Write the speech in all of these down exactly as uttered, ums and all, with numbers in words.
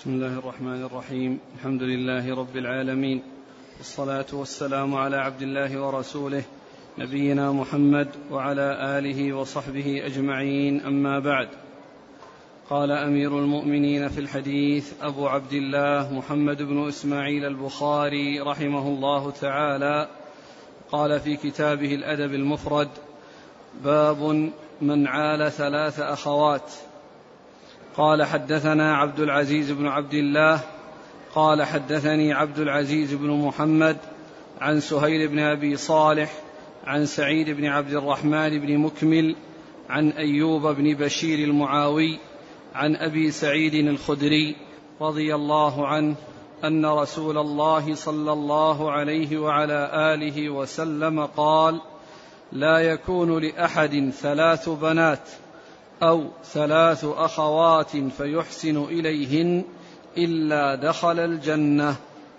بسم الله الرحمن الرحيم. الحمد لله رب العالمين، والصلاة والسلام على عبد الله ورسوله نبينا محمد وعلى آله وصحبه أجمعين، أما بعد. قال أمير المؤمنين في الحديث أبو عبد الله محمد بن إسماعيل البخاري رحمه الله تعالى، قال في كتابه الأدب المفرد: باب من عال ثلاث أخوات. قال حدثنا عبد العزيز بن عبد الله قال حدثني عبد العزيز بن محمد عن سهيل بن أبي صالح عن سعيد بن عبد الرحمن بن مكمل عن أيوب بن بشير المعاوي عن أبي سعيد الخدري رضي الله عنه أن رسول الله صلى الله عليه وعلى آله وسلم قال: لا يكون لأحد ثلاث بنات أو ثلاث أخوات فيحسن إليهن إلا دخل الجنة.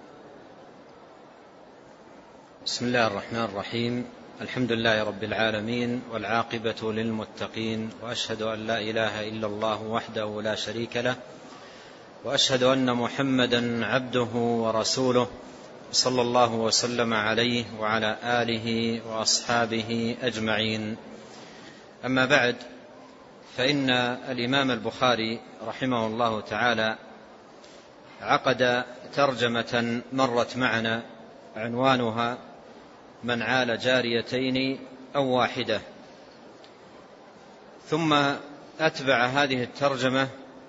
بسم الله الرحمن الرحيم. الحمد لله رب العالمين، والعاقبة للمتقين، وأشهد أن لا إله إلا الله وحده لا شريك له، وأشهد أن محمدا عبده ورسوله، صلى الله وسلم عليه وعلى آله وأصحابه أجمعين. أما بعد، فإن الإمام البخاري رحمه الله تعالى عقد ترجمة مرت معنا عنوانها: من عال جاريتين أو واحدة، ثم أتبع هذه الترجمة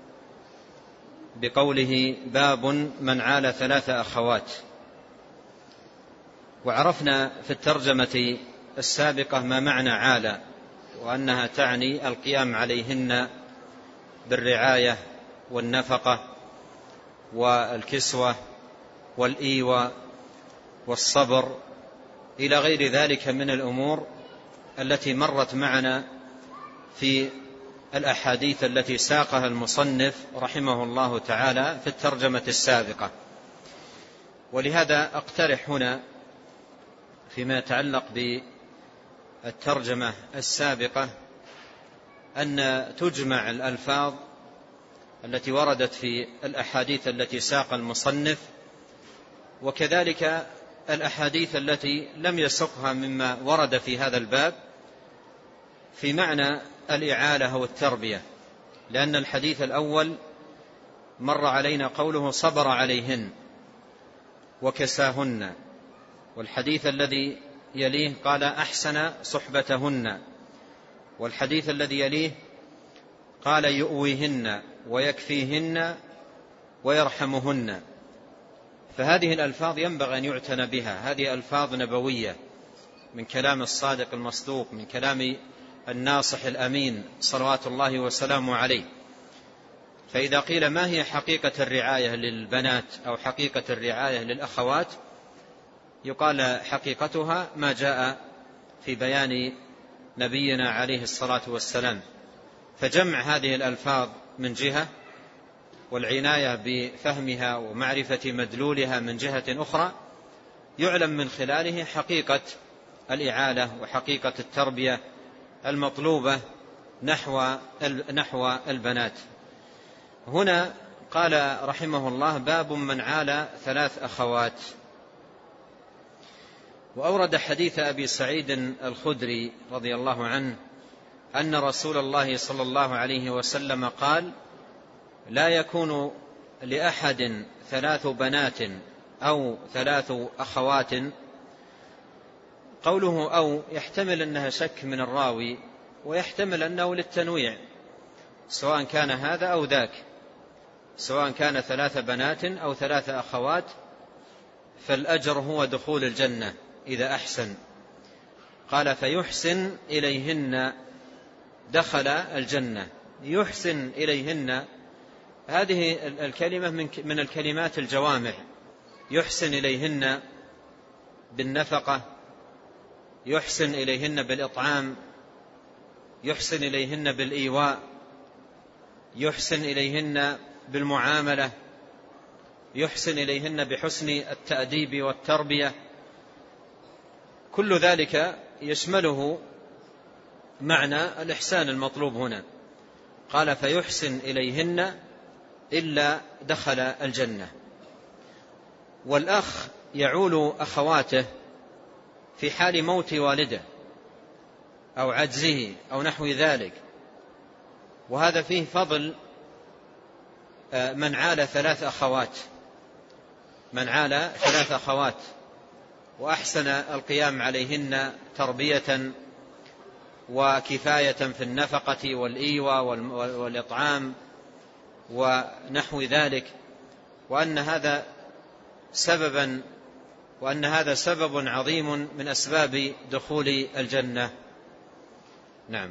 بقوله: باب من عال ثلاث أخوات. وعرفنا في الترجمة السابقة ما معنى عال، وأنها تعني القيام عليهن بالرعاية والنفقة والكسوة والإيواء والصبر إلى غير ذلك من الأمور التي مرت معنا في الأحاديث التي ساقها المصنف رحمه الله تعالى في الترجمة السابقة. ولهذا أقترح هنا فيما يتعلق بالترجمة السابقة أن تجمع الألفاظ التي وردت في الأحاديث التي ساق المصنف، وكذلك الأحاديث التي لم يسقها مما ورد في هذا الباب في معنى الإعالة والتربية، لأن الحديث الأول مر علينا قوله: صبر عليهن وكساهن، والحديث الذي يليه قال: أحسن صحبتهن، والحديث الذي يليه قال: يؤويهن ويكفيهن ويرحمهن. فهذه الألفاظ ينبغي أن يعتنى بها، هذه ألفاظ نبوية من كلام الصادق المصدوق، من كلام الناصح الأمين صلوات الله وسلامه عليه. فإذا قيل ما هي حقيقة الرعاية للبنات أو حقيقة الرعاية للأخوات، يقال حقيقتها ما جاء في بيان نبينا عليه الصلاة والسلام. فجمع هذه الألفاظ من جهة، والعناية بفهمها ومعرفة مدلولها من جهة أخرى، يعلم من خلاله حقيقة الإعالة وحقيقة التربية المطلوبة نحو نحو البنات. هنا قال رحمه الله: باب من عال ثلاث أخوات. وأورد حديث أبي سعيد الخدري رضي الله عنه أن رسول الله صلى الله عليه وسلم قال: لا يكون لأحد ثلاث بنات أو ثلاث أخوات. قوله أو يحتمل أنها شك من الراوي، ويحتمل أنه للتنويع، سواء كان هذا أو ذاك، سواء كان ثلاث بنات أو ثلاث أخوات، فالأجر هو دخول الجنة إذا أحسن. قال: فيحسن إليهن دخل الجنة. يحسن إليهن، هذه الكلمة من الكلمات الجوامع. يحسن إليهن بالنفقة، يحسن إليهن بالإطعام، يحسن إليهن بالإيواء، يحسن إليهن بالمعاملة، يحسن إليهن بحسن التأديب والتربية. كل ذلك يشمله معنى الإحسان المطلوب هنا. قال: فيحسن إليهن إلا دخل الجنة. والأخ يعول أخواته في حال موت والده أو عجزه أو نحو ذلك، وهذا فيه فضل من عال ثلاث أخوات من عال ثلاث أخوات وأحسن القيام عليهن تربية وكفاية في النفقة والإيوة والإطعام ونحو ذلك، وأن هذا سببا وأن هذا سبب عظيم من أسباب دخول الجنة. نعم.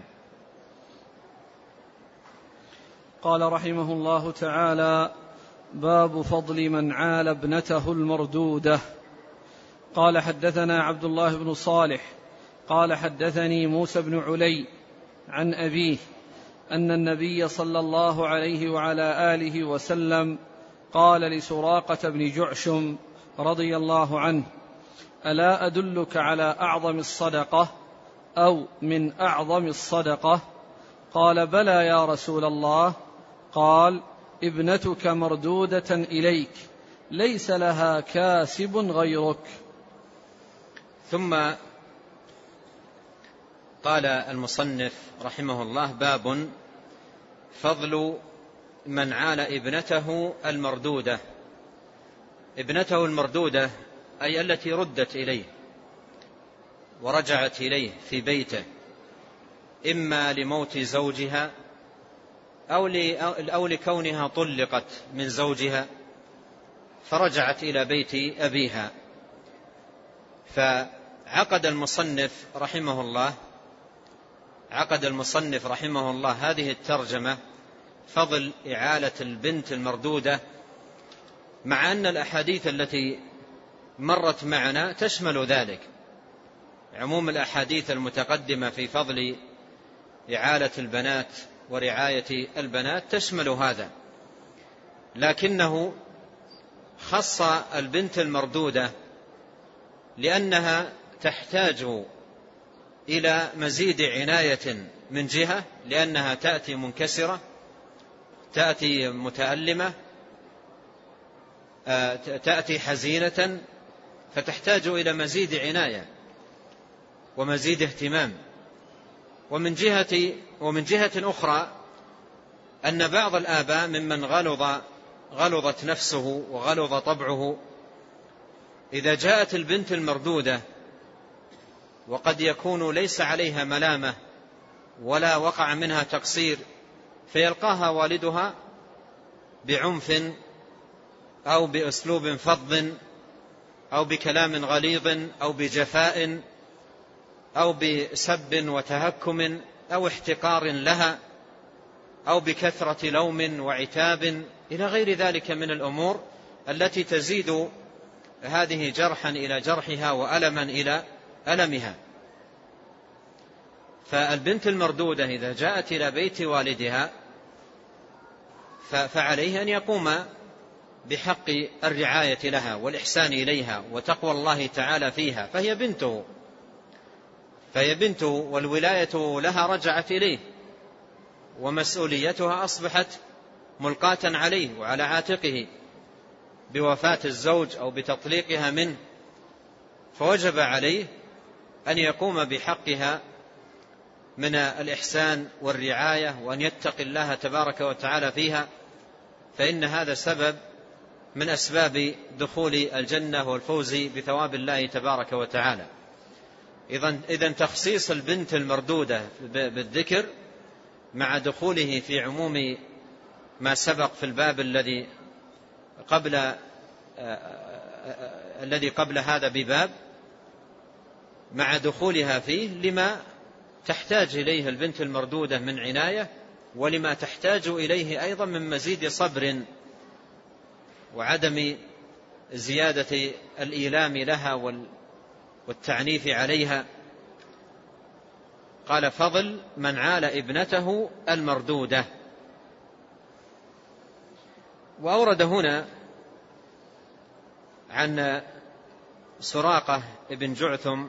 قال رحمه الله تعالى: باب فضل من عال ابنته المردودة. قال: حدثنا عبد الله بن صالح قال: حدثني موسى بن علي عن أبيه أن النبي صلى الله عليه وعلى آله وسلم قال لسراقة بن جعشم رضي الله عنه: ألا أدلك على أعظم الصدقة أو من أعظم الصدقة؟ قال: بلى يا رسول الله. قال: ابنتك مردودة إليك ليس لها كاسب غيرك. ثم قال المصنف رحمه الله: باب فضل من عال ابنته المردودة. ابنته المردودة أي التي ردت إليه ورجعت إليه في بيته، إما لموت زوجها أو لكونها طلقت من زوجها فرجعت إلى بيت أبيها. فعقد المصنف رحمه الله عقد المصنف رحمه الله هذه الترجمة فضل إعالة البنت المردودة، مع أن الأحاديث التي مرت معنا تشمل ذلك. عموم الأحاديث المتقدمة في فضل إعالة البنات ورعاية البنات تشمل هذا، لكنه خص البنت المردودة لأنها تحتاج إلى مزيد عناية من جهة، لأنها تأتي منكسرة، تأتي متألمة، تأتي حزينة، فتحتاج إلى مزيد عناية ومزيد اهتمام. ومن جهة ومن جهة أخرى أن بعض الآباء ممن غلظ غلظت نفسه وغلظ طبعه، إذا جاءت البنت المردودة وقد يكون ليس عليها ملامة ولا وقع منها تقصير، فيلقاها والدها بعنف أو بأسلوب فظ أو بكلام غليظ أو بجفاء أو بسب وتهكم أو احتقار لها أو بكثرة لوم وعتاب إلى غير ذلك من الأمور التي تزيد هذه جرحا إلى جرحها وألما إلى ألمها. فالبنت المردودة إذا جاءت إلى بيت والدها فعليه أن يقوم بحق الرعاية لها والإحسان إليها وتقوى الله تعالى فيها، فهي بنته فهي بنته والولاية لها رجعت إليه، ومسؤوليتها أصبحت ملقاة عليه وعلى عاتقه بوفاة الزوج أو بتطليقها منه، فوجب عليه أن يقوم بحقها من الإحسان والرعاية وأن يتقي الله تبارك وتعالى فيها، فإن هذا سبب من أسباب دخول الجنة والفوز بثواب الله تبارك وتعالى. إذن تخصيص البنت المردودة بالذكر مع دخوله في عموم ما سبق في الباب الذي قبل الذي قبل هذا بباب، مع دخولها فيه لما تحتاج إليه البنت المردودة من عناية، ولما تحتاج إليه أيضا من مزيد صبر وعدم زيادة الإيلام لها والتعنيف عليها. قال: فضل من عال ابنته المردودة. وأورد هنا عن سراقة ابن جعثم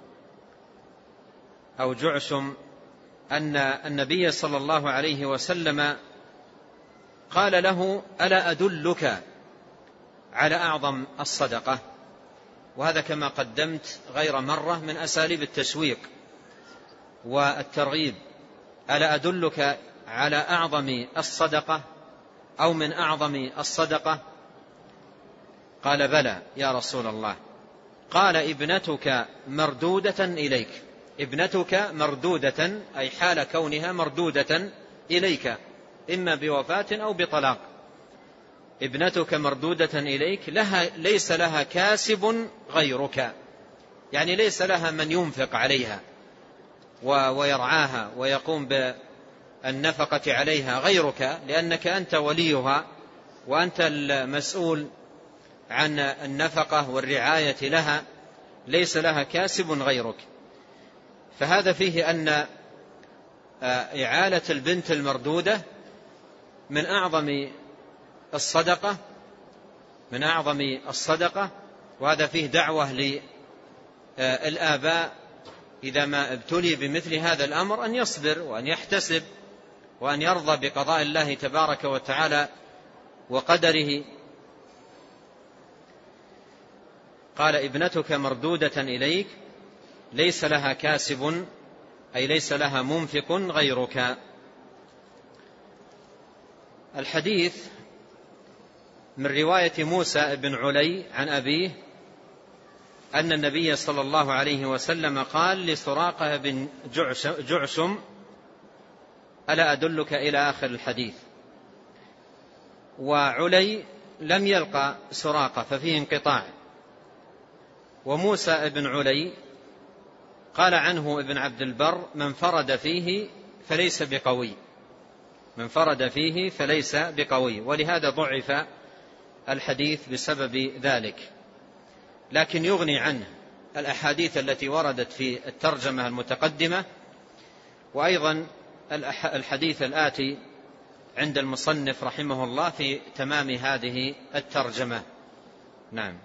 أو جعشم أن النبي صلى الله عليه وسلم قال له: ألا أدلك على أعظم الصدقة؟ وهذا كما قدمت غير مرة من أساليب التشويق والترغيب. ألا أدلك على أعظم الصدقة أو من أعظم الصدقة؟ قال: بلى يا رسول الله. قال: ابنتك مردودة إليك. ابنتك مردودة أي حال كونها مردودة إليك، إما بوفاة أو بطلاق. ابنتك مردودة إليك، لها ليس لها كاسب غيرك، يعني ليس لها من ينفق عليها ويرعاها ويقوم بالنفقة عليها غيرك، لأنك أنت وليها وأنت المسؤول عن النفقة والرعاية لها، ليس لها كاسب غيرك. فهذا فيه أن إعالة البنت المردودة من أعظم الصدقة من أعظم الصدقة وهذا فيه دعوة للآباء إذا ما ابتلي بمثل هذا الأمر أن يصبر وأن يحتسب وأن يرضى بقضاء الله تبارك وتعالى وقدره. قال: ابنتك مردودة إليك، ليس لها كاسب أي ليس لها منفق غيرك. الحديث من رواية موسى بن علي عن أبيه أن النبي صلى الله عليه وسلم قال لسراقة بن جعشم: ألا أدلك إلى آخر الحديث. وعلي لم يلقى سراقة ففيه انقطاع. وموسى بن علي قال عنه ابن عبد البر: من فرد فيه فليس بقوي من فرد فيه فليس بقوي ولهذا ضعف الحديث بسبب ذلك، لكن يغني عنه الأحاديث التي وردت في الترجمة المتقدمة، وأيضا الحديث الآتي عند المصنف رحمه الله في تمام هذه الترجمة. نعم.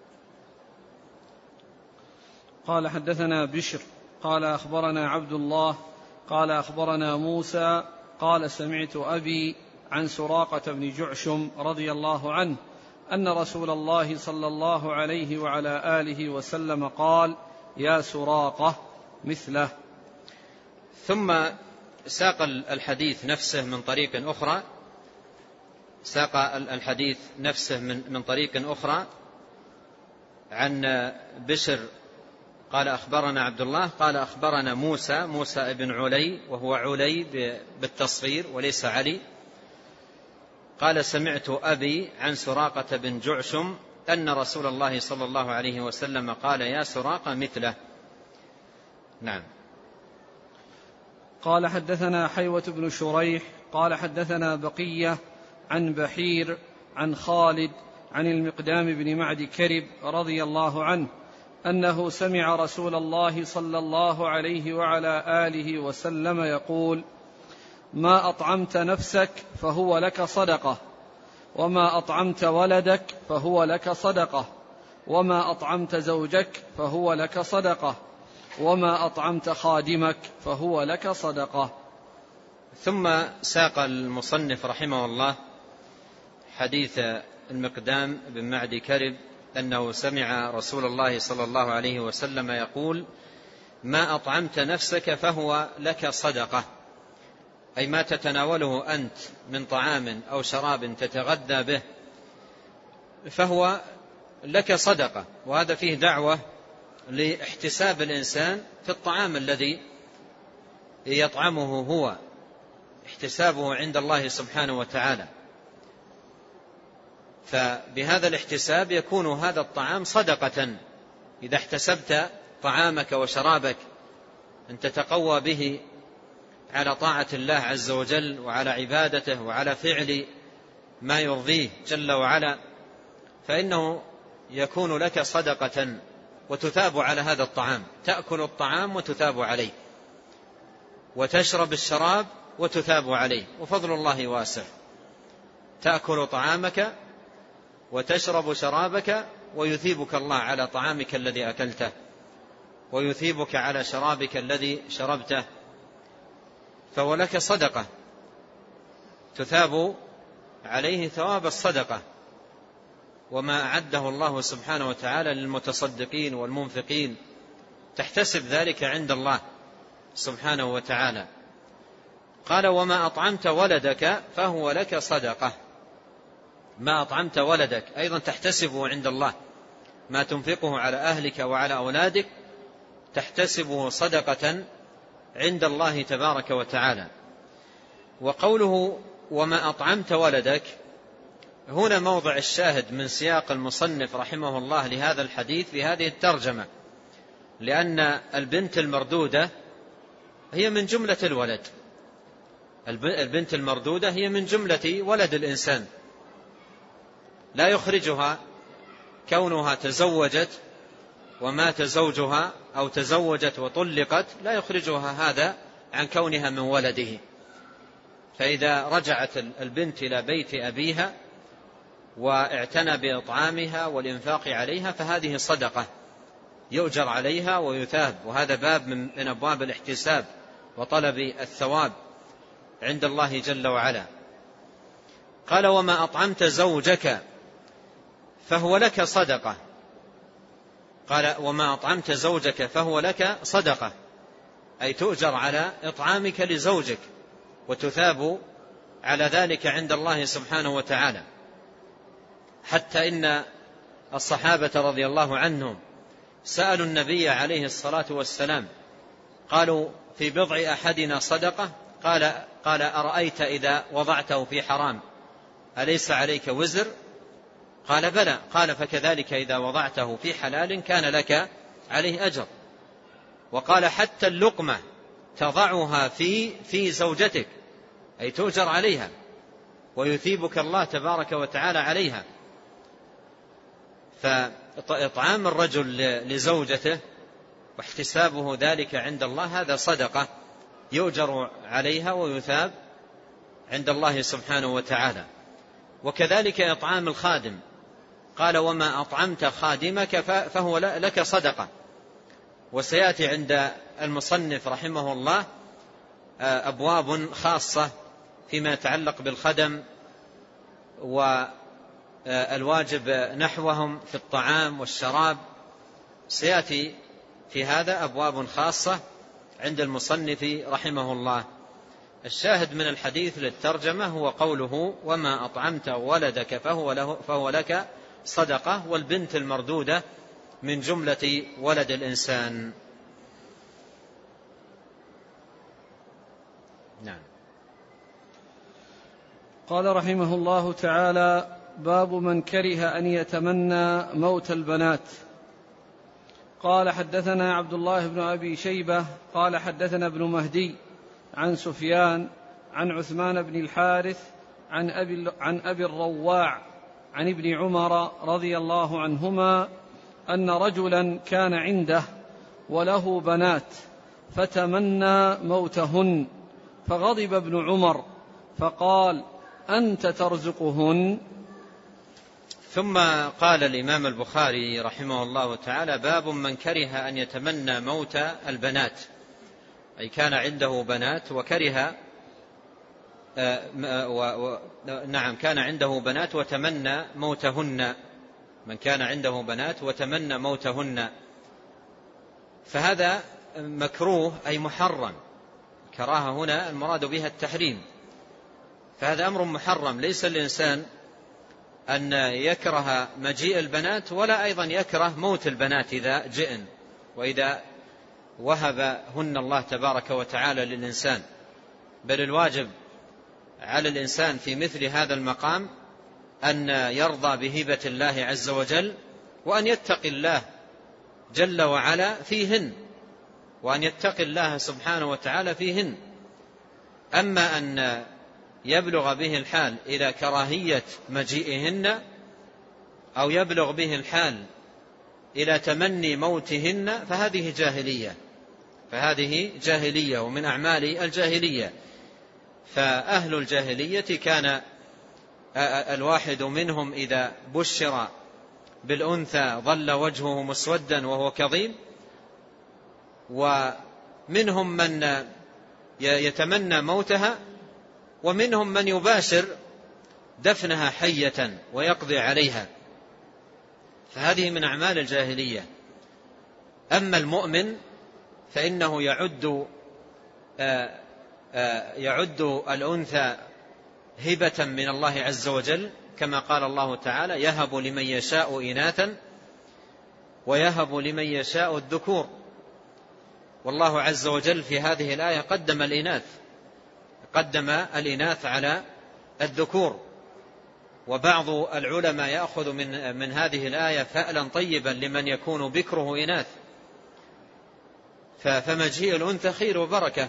قال: حدثنا بشر قال أخبرنا عبد الله قال أخبرنا موسى قال: سمعت أبي عن سراقة بن جعشم رضي الله عنه أن رسول الله صلى الله عليه وعلى آله وسلم قال: يا سراقة مثله. ثم ساق الحديث نفسه من طريق أخرى ساق الحديث نفسه من من طريق أخرى عن بشر قال أخبرنا عبد الله قال أخبرنا موسى موسى بن علي وهو علي بالتصغير وليس علي قال: سمعت أبي عن سراقة بن جعشم أن رسول الله صلى الله عليه وسلم قال: يا سراقة مثله. نعم. قال: حدثنا حيوة بن شريح قال حدثنا بقية عن بحير عن خالد عن المقدام بن معد كرب رضي الله عنه أنه سمع رسول الله صلى الله عليه وعلى آله وسلم يقول: ما أطعمت نفسك فهو لك صدقة، وما أطعمت ولدك فهو لك صدقة، وما أطعمت زوجك فهو لك صدقة، وما أطعمت خادمك فهو لك صدقة. ثم ساق المصنف رحمه الله حديث المقدام بن معد كرب أنه سمع رسول الله صلى الله عليه وسلم يقول: ما أطعمت نفسك فهو لك صدقة، أي ما تتناوله أنت من طعام أو شراب تتغذى به فهو لك صدقة. وهذا فيه دعوة لاحتساب الإنسان في الطعام الذي يطعمه هو، احتسابه عند الله سبحانه وتعالى، فبهذا الاحتساب يكون هذا الطعام صدقة. إذا احتسبت طعامك وشرابك أن تتقوى به على طاعة الله عز وجل وعلى عبادته وعلى فعل ما يرضيه جل وعلا، فإنه يكون لك صدقة وتثاب على هذا الطعام. تأكل الطعام وتثاب عليه، وتشرب الشراب وتثاب عليه، وفضل الله واسع. تأكل طعامك وتشرب شرابك ويثيبك الله على طعامك الذي أكلته، ويثيبك على شرابك الذي شربته، فهو لك صدقة تثاب عليه ثواب الصدقة وما أعده الله سبحانه وتعالى للمتصدقين والمنفقين، تحتسب ذلك عند الله سبحانه وتعالى. قال وما أطعمت ولدك فهو لك صدقة. ما أطعمت ولدك أيضا تحتسبه عند الله، ما تنفقه على أهلك وعلى أولادك تحتسبه صدقة عند الله تبارك وتعالى. وقوله وما أطعمت ولدك هنا موضع الشاهد من سياق المصنف رحمه الله لهذا الحديث في هذه الترجمة، لأن البنت المردودة هي من جملة الولد، البنت المردودة هي من جملة ولد الإنسان، لا يخرجها كونها تزوجت ومات زوجها أو تزوجت وطلقت، لا يخرجها هذا عن كونها من ولده. فإذا رجعت البنت إلى بيت أبيها واعتنى بإطعامها والإنفاق عليها فهذه صدقة يؤجر عليها ويثاب، وهذا باب من أبواب الاحتساب وطلب الثواب عند الله جل وعلا. قال وما أطعمت زوجك فهو لك صدقة. قال وما أطعمت زوجك فهو لك صدقة، أي تؤجر على إطعامك لزوجك وتثاب على ذلك عند الله سبحانه وتعالى. حتى إن الصحابة رضي الله عنهم سألوا النبي عليه الصلاة والسلام قالوا في بضع أحدنا صدقة؟ قال, قال أرأيت إذا وضعته في حرام أليس عليك وزر؟ قال بلى. قال فكذلك إذا وضعته في حلال كان لك عليه أجر. وقال حتى اللقمة تضعها في في زوجتك أي تؤجر عليها ويثيبك الله تبارك وتعالى عليها. فإطعام الرجل لزوجته واحتسابه ذلك عند الله هذا صدقة يؤجر عليها ويثاب عند الله سبحانه وتعالى. وكذلك إطعام الخادم، قال وما أطعمت خادمك فهو لك صدقة. وسيأتي عند المصنف رحمه الله أبواب خاصة فيما يتعلق بالخدم والواجب نحوهم في الطعام والشراب، سيأتي في هذا أبواب خاصة عند المصنف رحمه الله. الشاهد من الحديث للترجمة هو قوله وما أطعمت ولدك فهو, له فهو لك صدقة، والبنت المردودة من جملة ولد الإنسان. نعم. قال رحمه الله تعالى باب من كره أن يتمنى موت البنات. قال حدثنا عبد الله بن أبي شيبة قال حدثنا ابن مهدي عن سفيان عن عثمان بن الحارث عن أبي, عن أبي الرواع عن ابن عمر رضي الله عنهما أن رجلا كان عنده وله بنات فتمنى موتهن، فغضب ابن عمر فقال أنت ترزقهن. ثم قال الإمام البخاري رحمه الله تعالى باب من كره أن يتمنى موت البنات، أي كان عنده بنات وكره آه و و نعم كان عنده بنات وتمنى موتهن، من كان عنده بنات وتمنى موتهن، فهذا مكروه أي محرم. كراهة هنا المراد بها التحريم، فهذا أمر محرم. ليس الإنسان أن يكره مجيء البنات ولا أيضا يكره موت البنات إذا جئن وإذا وهبهن الله تبارك وتعالى للإنسان، بل الواجب على الإنسان في مثل هذا المقام أن يرضى بهبة الله عز وجل وأن يتقي الله جل وعلا فيهن، وأن يتقي الله سبحانه وتعالى فيهن. أما أن يبلغ به الحال إلى كراهية مجيئهن أو يبلغ به الحال إلى تمني موتهن فهذه جاهلية، فهذه جاهلية ومن أعمال الجاهلية. فأهل الجاهلية كان الواحد منهم إذا بشر بالأنثى ظل وجهه مسودا وهو كظيم، ومنهم من يتمنى موتها، ومنهم من يباشر دفنها حية ويقضي عليها، فهذه من أعمال الجاهلية. أما المؤمن فإنه يعد آآ آآ يعد الأنثى هبة من الله عز وجل، كما قال الله تعالى: يهب لمن يشاء إناثا ويهب لمن يشاء الذكور. والله عز وجل في هذه الآية قدم الإناث قدم الإناث على الذكور. وبعض العلماء يأخذ من من هذه الآية فألا طيبا لمن يكون بكره إناث، فمجيء الأنثى خير وبركة،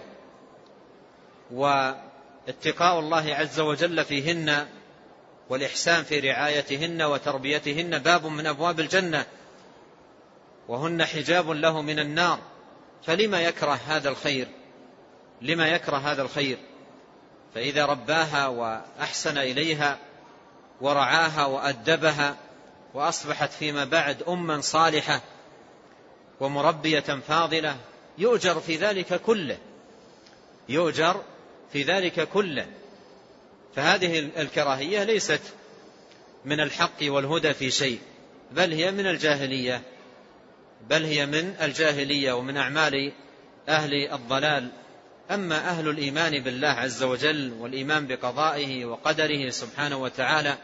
واتقاء الله عز وجل فيهن والإحسان في رعايتهن وتربيتهن باب من أبواب الجنة، وهن حجاب له من النار. فلما يكره هذا الخير؟ لما يكره هذا الخير؟ فإذا رباها وأحسن إليها ورعاها وأدبها وأصبحت فيما بعد أما صالحة ومربية فاضلة، يؤجر في ذلك كله يؤجر في ذلك كله. فهذه الكراهية ليست من الحق والهدى في شيء، بل هي من الجاهلية بل هي من الجاهلية ومن أعمال أهل الضلال. أما أهل الإيمان بالله عز وجل والإيمان بقضائه وقدره سبحانه وتعالى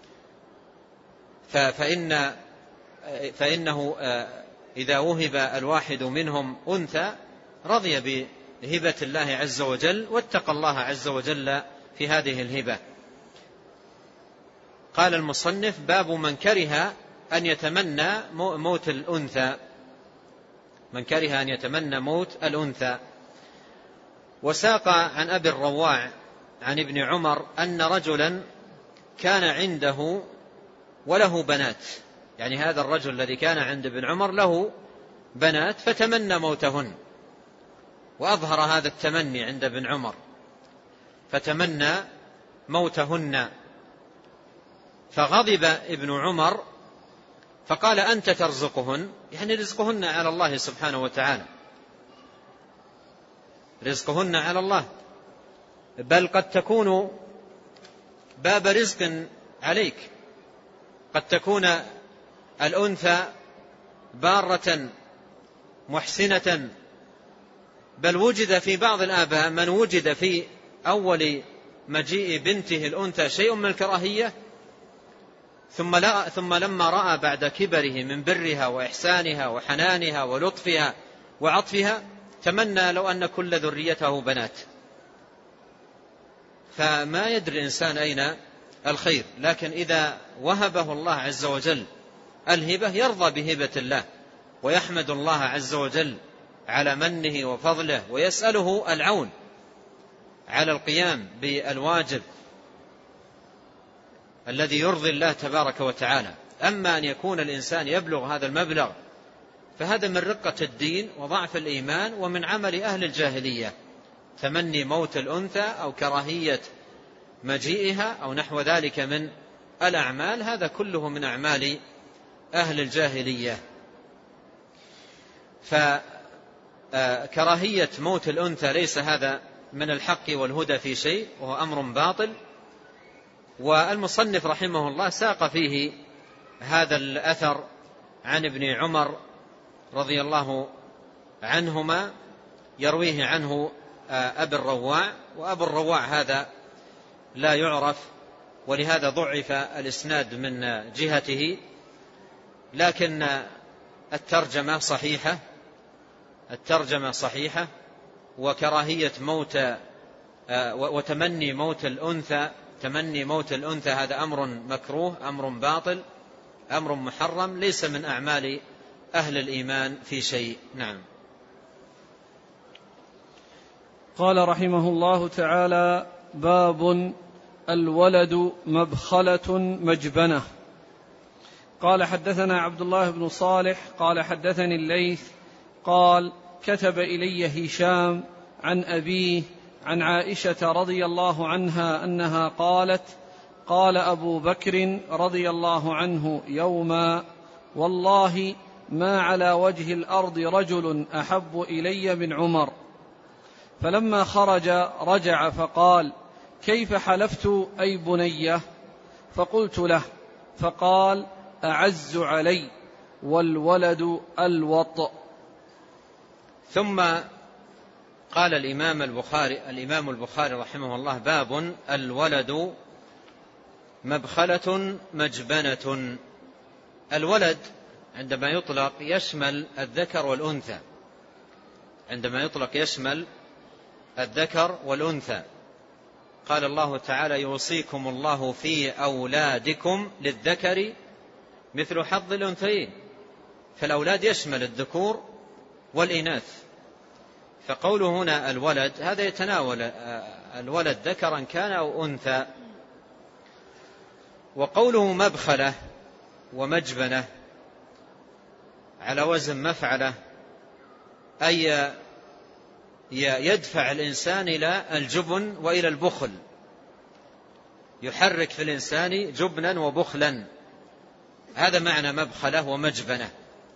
فإن فإنه إذا وهب الواحد منهم أنثى رضي بهبة الله عز وجل واتقى الله عز وجل في هذه الهبة. قال المصنف: باب من كره أن يتمنى موت الأنثى من كره أن يتمنى موت الأنثى. وساق عن أبي الرواع عن ابن عمر أن رجلا كان عنده وله بنات، يعني هذا الرجل الذي كان عند ابن عمر له بنات فتمنى موتهن، وأظهر هذا التمني عند ابن عمر فتمنى موتهن، فغضب ابن عمر فقال: أنت ترزقهن، يعني رزقهن على الله سبحانه وتعالى، رزقهن على الله، بل قد تكون باب رزق عليك، قد تكون الأنثى بارة محسنة، بل وجد في بعض الآباء من وجد في أول مجيء بنته الأنثى شيء من الكراهية، ثم, لا ثم لما رأى بعد كبره من برها وإحسانها وحنانها ولطفها وعطفها تمنى لو أن كل ذريته بنات. فما يدري الإنسان أين الخير، لكن إذا وهبه الله عز وجل الهبة يرضى بهبة الله ويحمد الله عز وجل على منه وفضله ويسأله العون على القيام بالواجب الذي يرضي الله تبارك وتعالى. أما أن يكون الإنسان يبلغ هذا المبلغ فهذا من رقة الدين وضعف الإيمان ومن عمل أهل الجاهلية، تمني موت الأنثى أو كراهية مجيئها أو نحو ذلك من الأعمال، هذا كله من أعمال أهل الجاهلية. فكراهية موت الأنثى ليس هذا من الحق والهدى في شيء، وهو أمر باطل. والمصنف رحمه الله ساق فيه هذا الأثر عن ابن عمر رضي الله عنهما يرويه عنه أبي الرواع، وأبو الرواع هذا لا يعرف، ولهذا ضعف الإسناد من جهته، لكن الترجمة صحيحة الترجمة صحيحة وكراهية موت وتمني موت الأنثى تمني موت الأنثى هذا أمر مكروه، أمر باطل، أمر محرم، ليس من أعمال أهل الإيمان في شيء. نعم. قال رحمه الله تعالى: باب الولد مبخلة مجبنة. قال: حدثنا عبد الله بن صالح قال: حدثني الليث قال: كتب إلي هشام عن أبيه عن عائشة رضي الله عنها أنها قالت: قال أبو بكر رضي الله عنه يوما: والله ما على وجه الأرض رجل أحب إلي من عمر. فلما خرج رجع فقال: كيف حلفت أي بنية؟ فقلت له فقال: أعز علي والولد الوط. ثم قال الإمام البخاري الإمام البخاري رحمه الله: باب الولد مبخلة مجبنة. الولد عندما يطلق يشمل الذكر والأنثى، عندما يطلق يشمل الذكر والأنثى. قال الله تعالى: يوصيكم الله في أولادكم للذكر مثل حظ الأنثيين. فالأولاد يشمل الذكور والإناث. فقوله هنا الولد هذا يتناول الولد ذكرا كان أو أنثى. وقوله مبخلة ومجبنة على وزن مفعلة، أي يدفع الإنسان إلى الجبن وإلى البخل، يحرك في الإنسان جبنا وبخلا. هذا معنى مبخلة ومجبنة.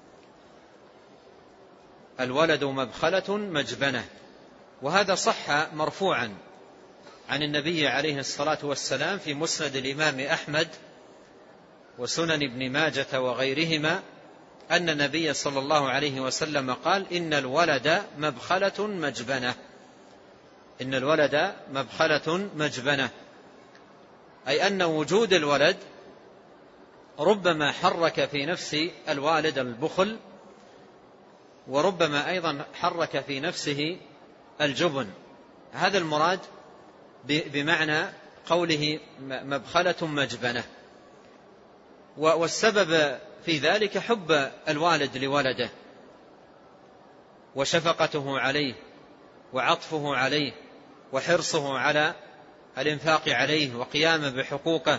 الولد مبخلة مجبنة. وهذا صح مرفوعا عن النبي عليه الصلاة والسلام في مسند الإمام أحمد وسنن ابن ماجة وغيرهما أن النبي صلى الله عليه وسلم قال: إن الولد مبخلة مجبنة. إن الولد مبخلة مجبنة، أي أن وجود الولد ربما حرك في نفس الوالد البخل، وربما أيضا حرك في نفسه الجبن. هذا المراد بمعنى قوله مبخلة مجبنة. والسبب في ذلك حب الوالد لولده وشفقته عليه وعطفه عليه وحرصه على الإنفاق عليه وقيامه بحقوقه.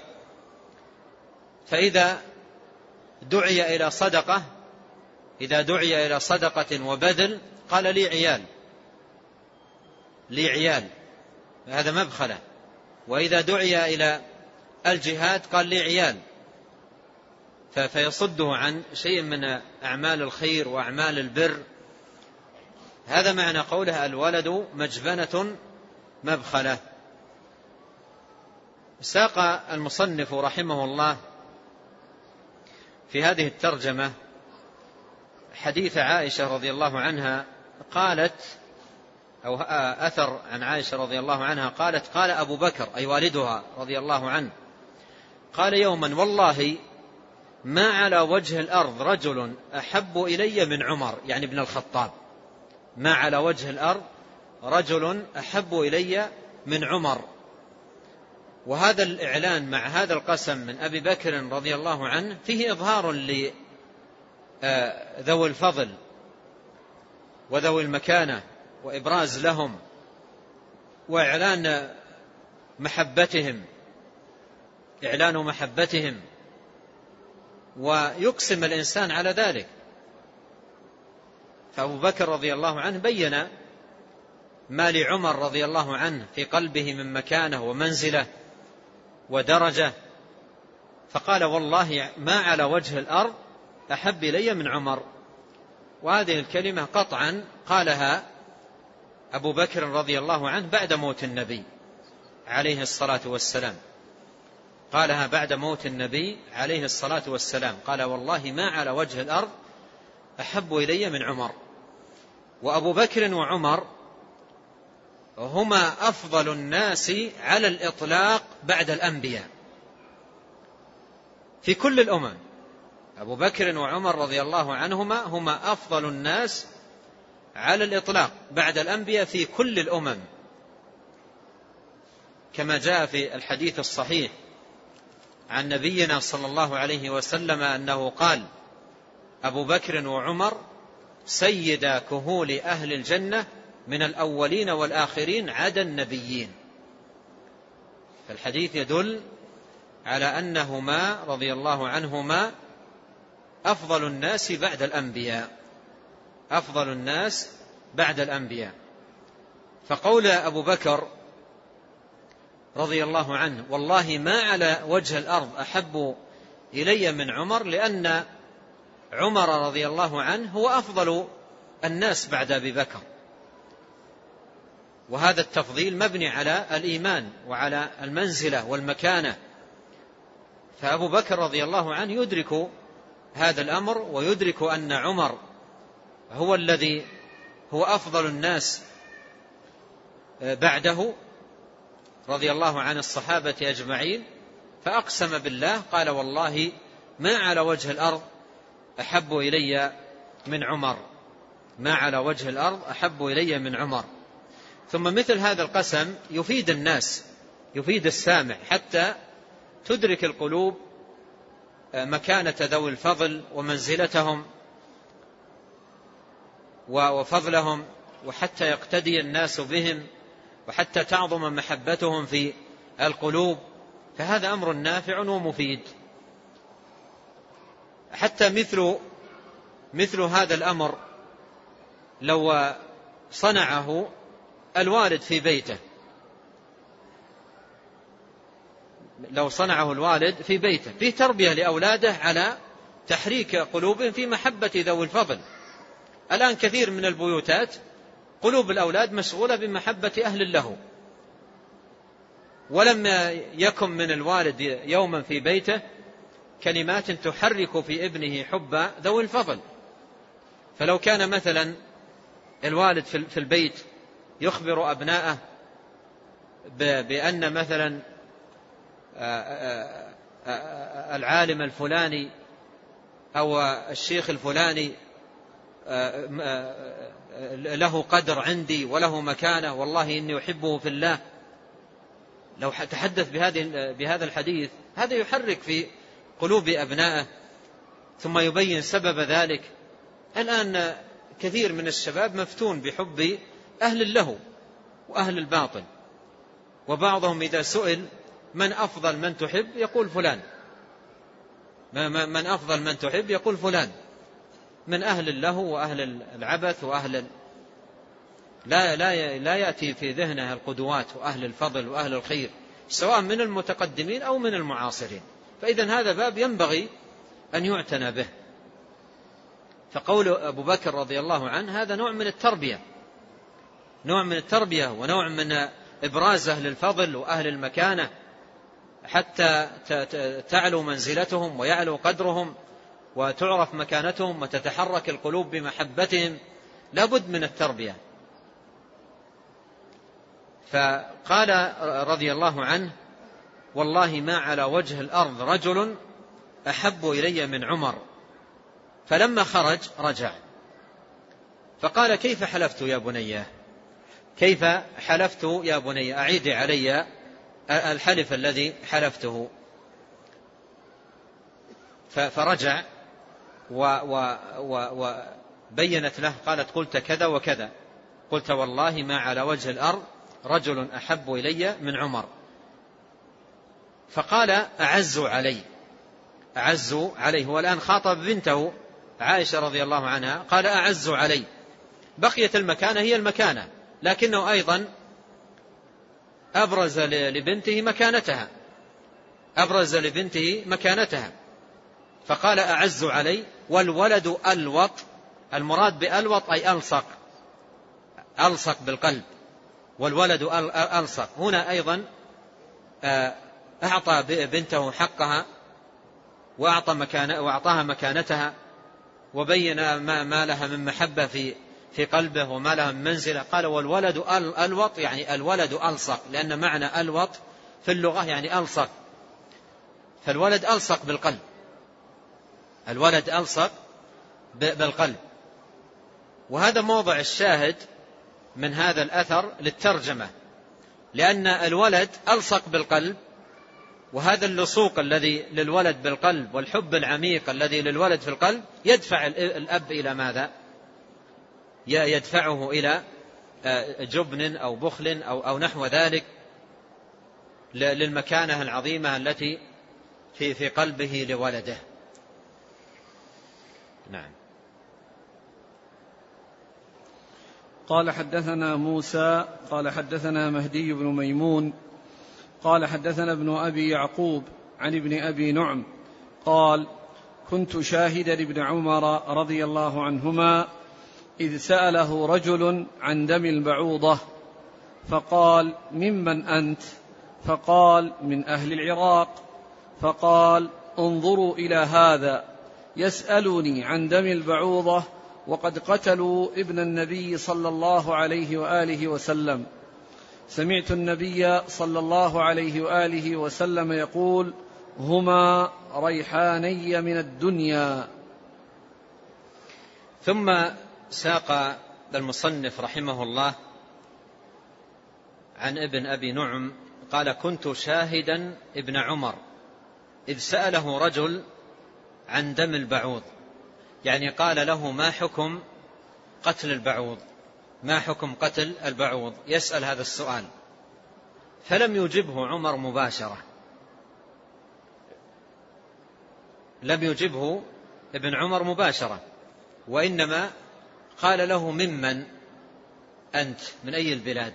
فإذا دعي إلى صدقة إذا دعي إلى صدقة وبذل قال: لي عيال لي عيال هذا مبخلة. وإذا دعي إلى الجهاد قال: لي عيال، فيصده عن شيء من أعمال الخير وأعمال البر. هذا معنى قولها الولد مجبنة مبخلة. ساق المصنف رحمه الله في هذه الترجمة حديث عائشة رضي الله عنها قالت، أو أثر عن عائشة رضي الله عنها قالت: قال أبو بكر أي والدها رضي الله عنه، قال يوما: والله ما على وجه الأرض رجل أحب إلي من عمر، يعني ابن الخطاب. ما على وجه الأرض رجل أحب إلي من عمر. وهذا الإعلان مع هذا القسم من أبي بكر رضي الله عنه فيه إظهار لذوي الفضل وذوي المكانة وإبراز لهم وإعلان محبتهم إعلان محبتهم ويقسم الإنسان على ذلك. فأبو بكر رضي الله عنه بين ما لعمر رضي الله عنه في قلبه من مكانة ومنزلة ودرجة، فقال: والله ما على وجه الأرض أحب إلي من عمر. وهذه الكلمة قطعا قالها أبو بكر رضي الله عنه بعد موت النبي عليه الصلاة والسلام، قالها بعد موت النبي عليه الصلاة والسلام، قال: والله ما على وجه الأرض أحب إلي من عمر. وأبو بكر وعمر هما أفضل الناس على الإطلاق بعد الأنبياء في كل الأمم. أبو بكر وعمر رضي الله عنهما هما أفضل الناس على الإطلاق بعد الأنبياء في كل الأمم، كما جاء في الحديث الصحيح عن نبينا صلى الله عليه وسلم أنه قال: أبو بكر وعمر سيدا كهول أهل الجنة من الأولين والآخرين عدا النبيين. فالحديث يدل على أنهما رضي الله عنهما أفضل الناس بعد الأنبياء أفضل الناس بعد الأنبياء. فقول أبو بكر رضي الله عنه: والله ما على وجه الأرض أحب إلي من عمر، لأن عمر رضي الله عنه هو أفضل الناس بعد أبي بكر. وهذا التفضيل مبني على الإيمان وعلى المنزلة والمكانة فأبو بكر رضي الله عنه يدرك هذا الأمر، ويدرك أن عمر هو الذي هو أفضل الناس بعده رضي الله عن الصحابة أجمعين، فأقسم بالله قال والله ما على وجه الأرض أحب إلي من عمر، ما على وجه الأرض أحب إلي من عمر. ثم مثل هذا القسم يفيد الناس، يفيد السامع، حتى تدرك القلوب مكانة ذوي الفضل ومنزلتهم وفضلهم، وحتى يقتدي الناس بهم، وحتى تعظم محبتهم في القلوب. فهذا أمر نافع ومفيد. حتى مثل مثل هذا الأمر لو صنعه الوالد في بيته، لو صنعه الوالد في بيته فيه تربية لأولاده على تحريك قلوبهم في محبة ذوي الفضل. الآن كثير من البيوتات قلوب الأولاد مشغولة بمحبة أهل له، ولم يكن من الوالد يوما في بيته كلمات تحرك في ابنه حب ذوي الفضل. فلو كان مثلا الوالد في البيت يخبر أبناءه بأن مثلا العالم الفلاني أو الشيخ الفلاني له قدر عندي وله مكانة، والله إني أحبه في الله، لو تحدث بهذا الحديث هذا يحرك في قلوب أبنائه، ثم يبين سبب ذلك. الآن كثير من الشباب مفتون بحب أهل له وأهل الباطل، وبعضهم إذا سئل من أفضل من تحب يقول فلان، من أفضل من تحب يقول فلان، من أهل له وأهل العبث وأهل لا, لا, لا يأتي في ذهنه القدوات وأهل الفضل وأهل الخير، سواء من المتقدمين أو من المعاصرين. فإذن هذا باب ينبغي أن يعتنى به. فقول أبو بكر رضي الله عنه هذا نوع من التربية، نوع من التربية ونوع من إبراز أهل الفضل وأهل المكانة، حتى تعلو منزلتهم ويعلو قدرهم وتعرف مكانتهم وتتحرك القلوب بمحبتهم. لا بد من التربية. فقال رضي الله عنه والله ما على وجه الأرض رجل أحب إلي من عمر. فلما خرج رجع فقال كيف حلفت يا بني، كيف حلفت يا بني، أعيد علي الحلف الذي حلفته. فرجع وبينت له، قالت قلت كذا وكذا، قلت والله ما على وجه الأرض رجل أحب إلي من عمر. فقال أعز علي، أعز عليه. هو الآن خاطب بنته عائشة رضي الله عنها، قال أعز علي. بقيت المكانة هي المكانة، لكنه أيضا أبرز لبنته مكانتها، أبرز لبنته مكانتها. فقال أعز علي والولد ألوط. المراد بألوط أي ألصق، ألصق بالقلب، والولد ألصق. هنا أيضا أعطى بنته حقها وأعطى مكانة وأعطاها مكانتها، وبين ما, ما لها من محبة في في قلبه وما لها من منزلة. قال والولد ألوط يعني الولد ألصق، لأن معنى ألوط في اللغة يعني ألصق، فالولد ألصق بالقلب، الولد ألصق بالقلب. وهذا موضع الشاهد من هذا الأثر للترجمة، لأن الولد ألصق بالقلب، وهذا اللصوق الذي للولد بالقلب والحب العميق الذي للولد في القلب يدفع الأب إلى ماذا؟ يدفعه إلى جبن أو بخل أو, أو نحو ذلك، للمكانة العظيمة التي في, في قلبه لولده. نعم. قال حدثنا موسى قال حدثنا مهدي بن ميمون قال حدثنا ابن أبي يعقوب عن ابن أبي نعم قال كنت شاهدا لابن عمر رضي الله عنهما إذ سأله رجل عن دم البعوضة فقال ممن أنت؟ فقال من أهل العراق. فقال: انظروا إلى هذا يسألني عن دم البعوضة وقد قتلوا ابن النبي صلى الله عليه وآله وسلم. سمعت النبي صلى الله عليه وآله وسلم يقول: هما ريحاني من الدنيا. ثم ساق المصنف رحمه الله عن ابن أبي نعم قال: كنت شاهدا ابن عمر إذ سأله رجل عن دم البعوض، يعني قال له: ما حكم قتل البعوض؟ ما حكم قتل البعوض؟ يسأل هذا السؤال، فلم يجبه عمر مباشرة، لم يجبه ابن عمر مباشرة، وإنما قال له: ممن أنت؟ من أي البلاد؟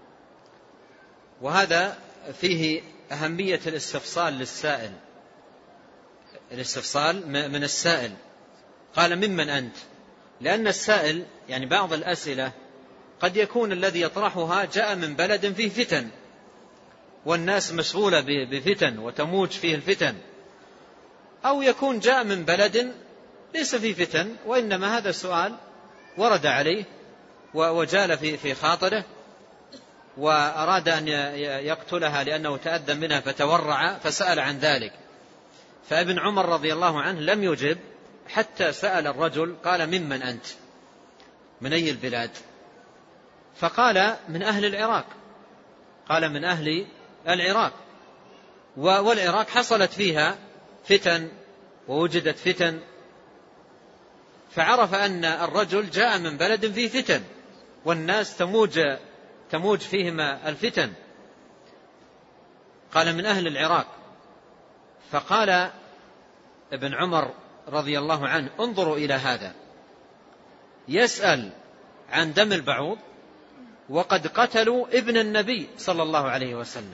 وهذا فيه أهمية الاستفصال للسائل، الاستفصال من السائل. قال: ممن أنت؟ لأن السائل يعني بعض الأسئلة قد يكون الذي يطرحها جاء من بلد فيه فتن، والناس مشغولة بفتن وتموج فيه الفتن، أو يكون جاء من بلد ليس فيه فتن، وإنما هذا السؤال ورد عليه وجال في خاطره وأراد أن يقتلها لأنه تأذى منها فتورع فسأل عن ذلك. فابن عمر رضي الله عنه لم يجب حتى سأل الرجل، قال: ممن أنت؟ من أي البلاد؟ فقال: من أهل العراق. قال: من أهل العراق، والعراق حصلت فيها فتن ووجدت فتن، فعرف أن الرجل جاء من بلد فيه فتن والناس تموج تموج فيهم الفتن. قال: من أهل العراق. فقال ابن عمر رضي الله عنه: انظروا إلى هذا يسأل عن دم البعوض وقد قتلوا ابن النبي صلى الله عليه وسلم.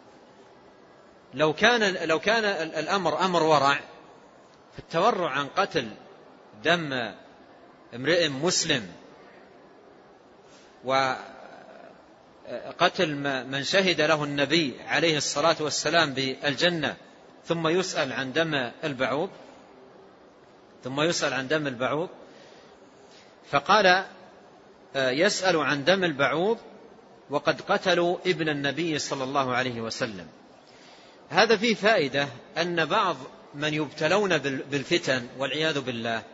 لو كان لو كان الأمر أمر ورع، فالتورع عن قتل دم امرئ مسلم وقتل من شهد له النبي عليه الصلاة والسلام بالجنة ثم يسأل عن دم البعوض ثم يسأل عن دم البعوض فقال: يسأل عن دم البعوض وقد قتلوا ابن النبي صلى الله عليه وسلم. هذا فيه فائدة أن بعض من يبتلون بالفتن والعياذ بالله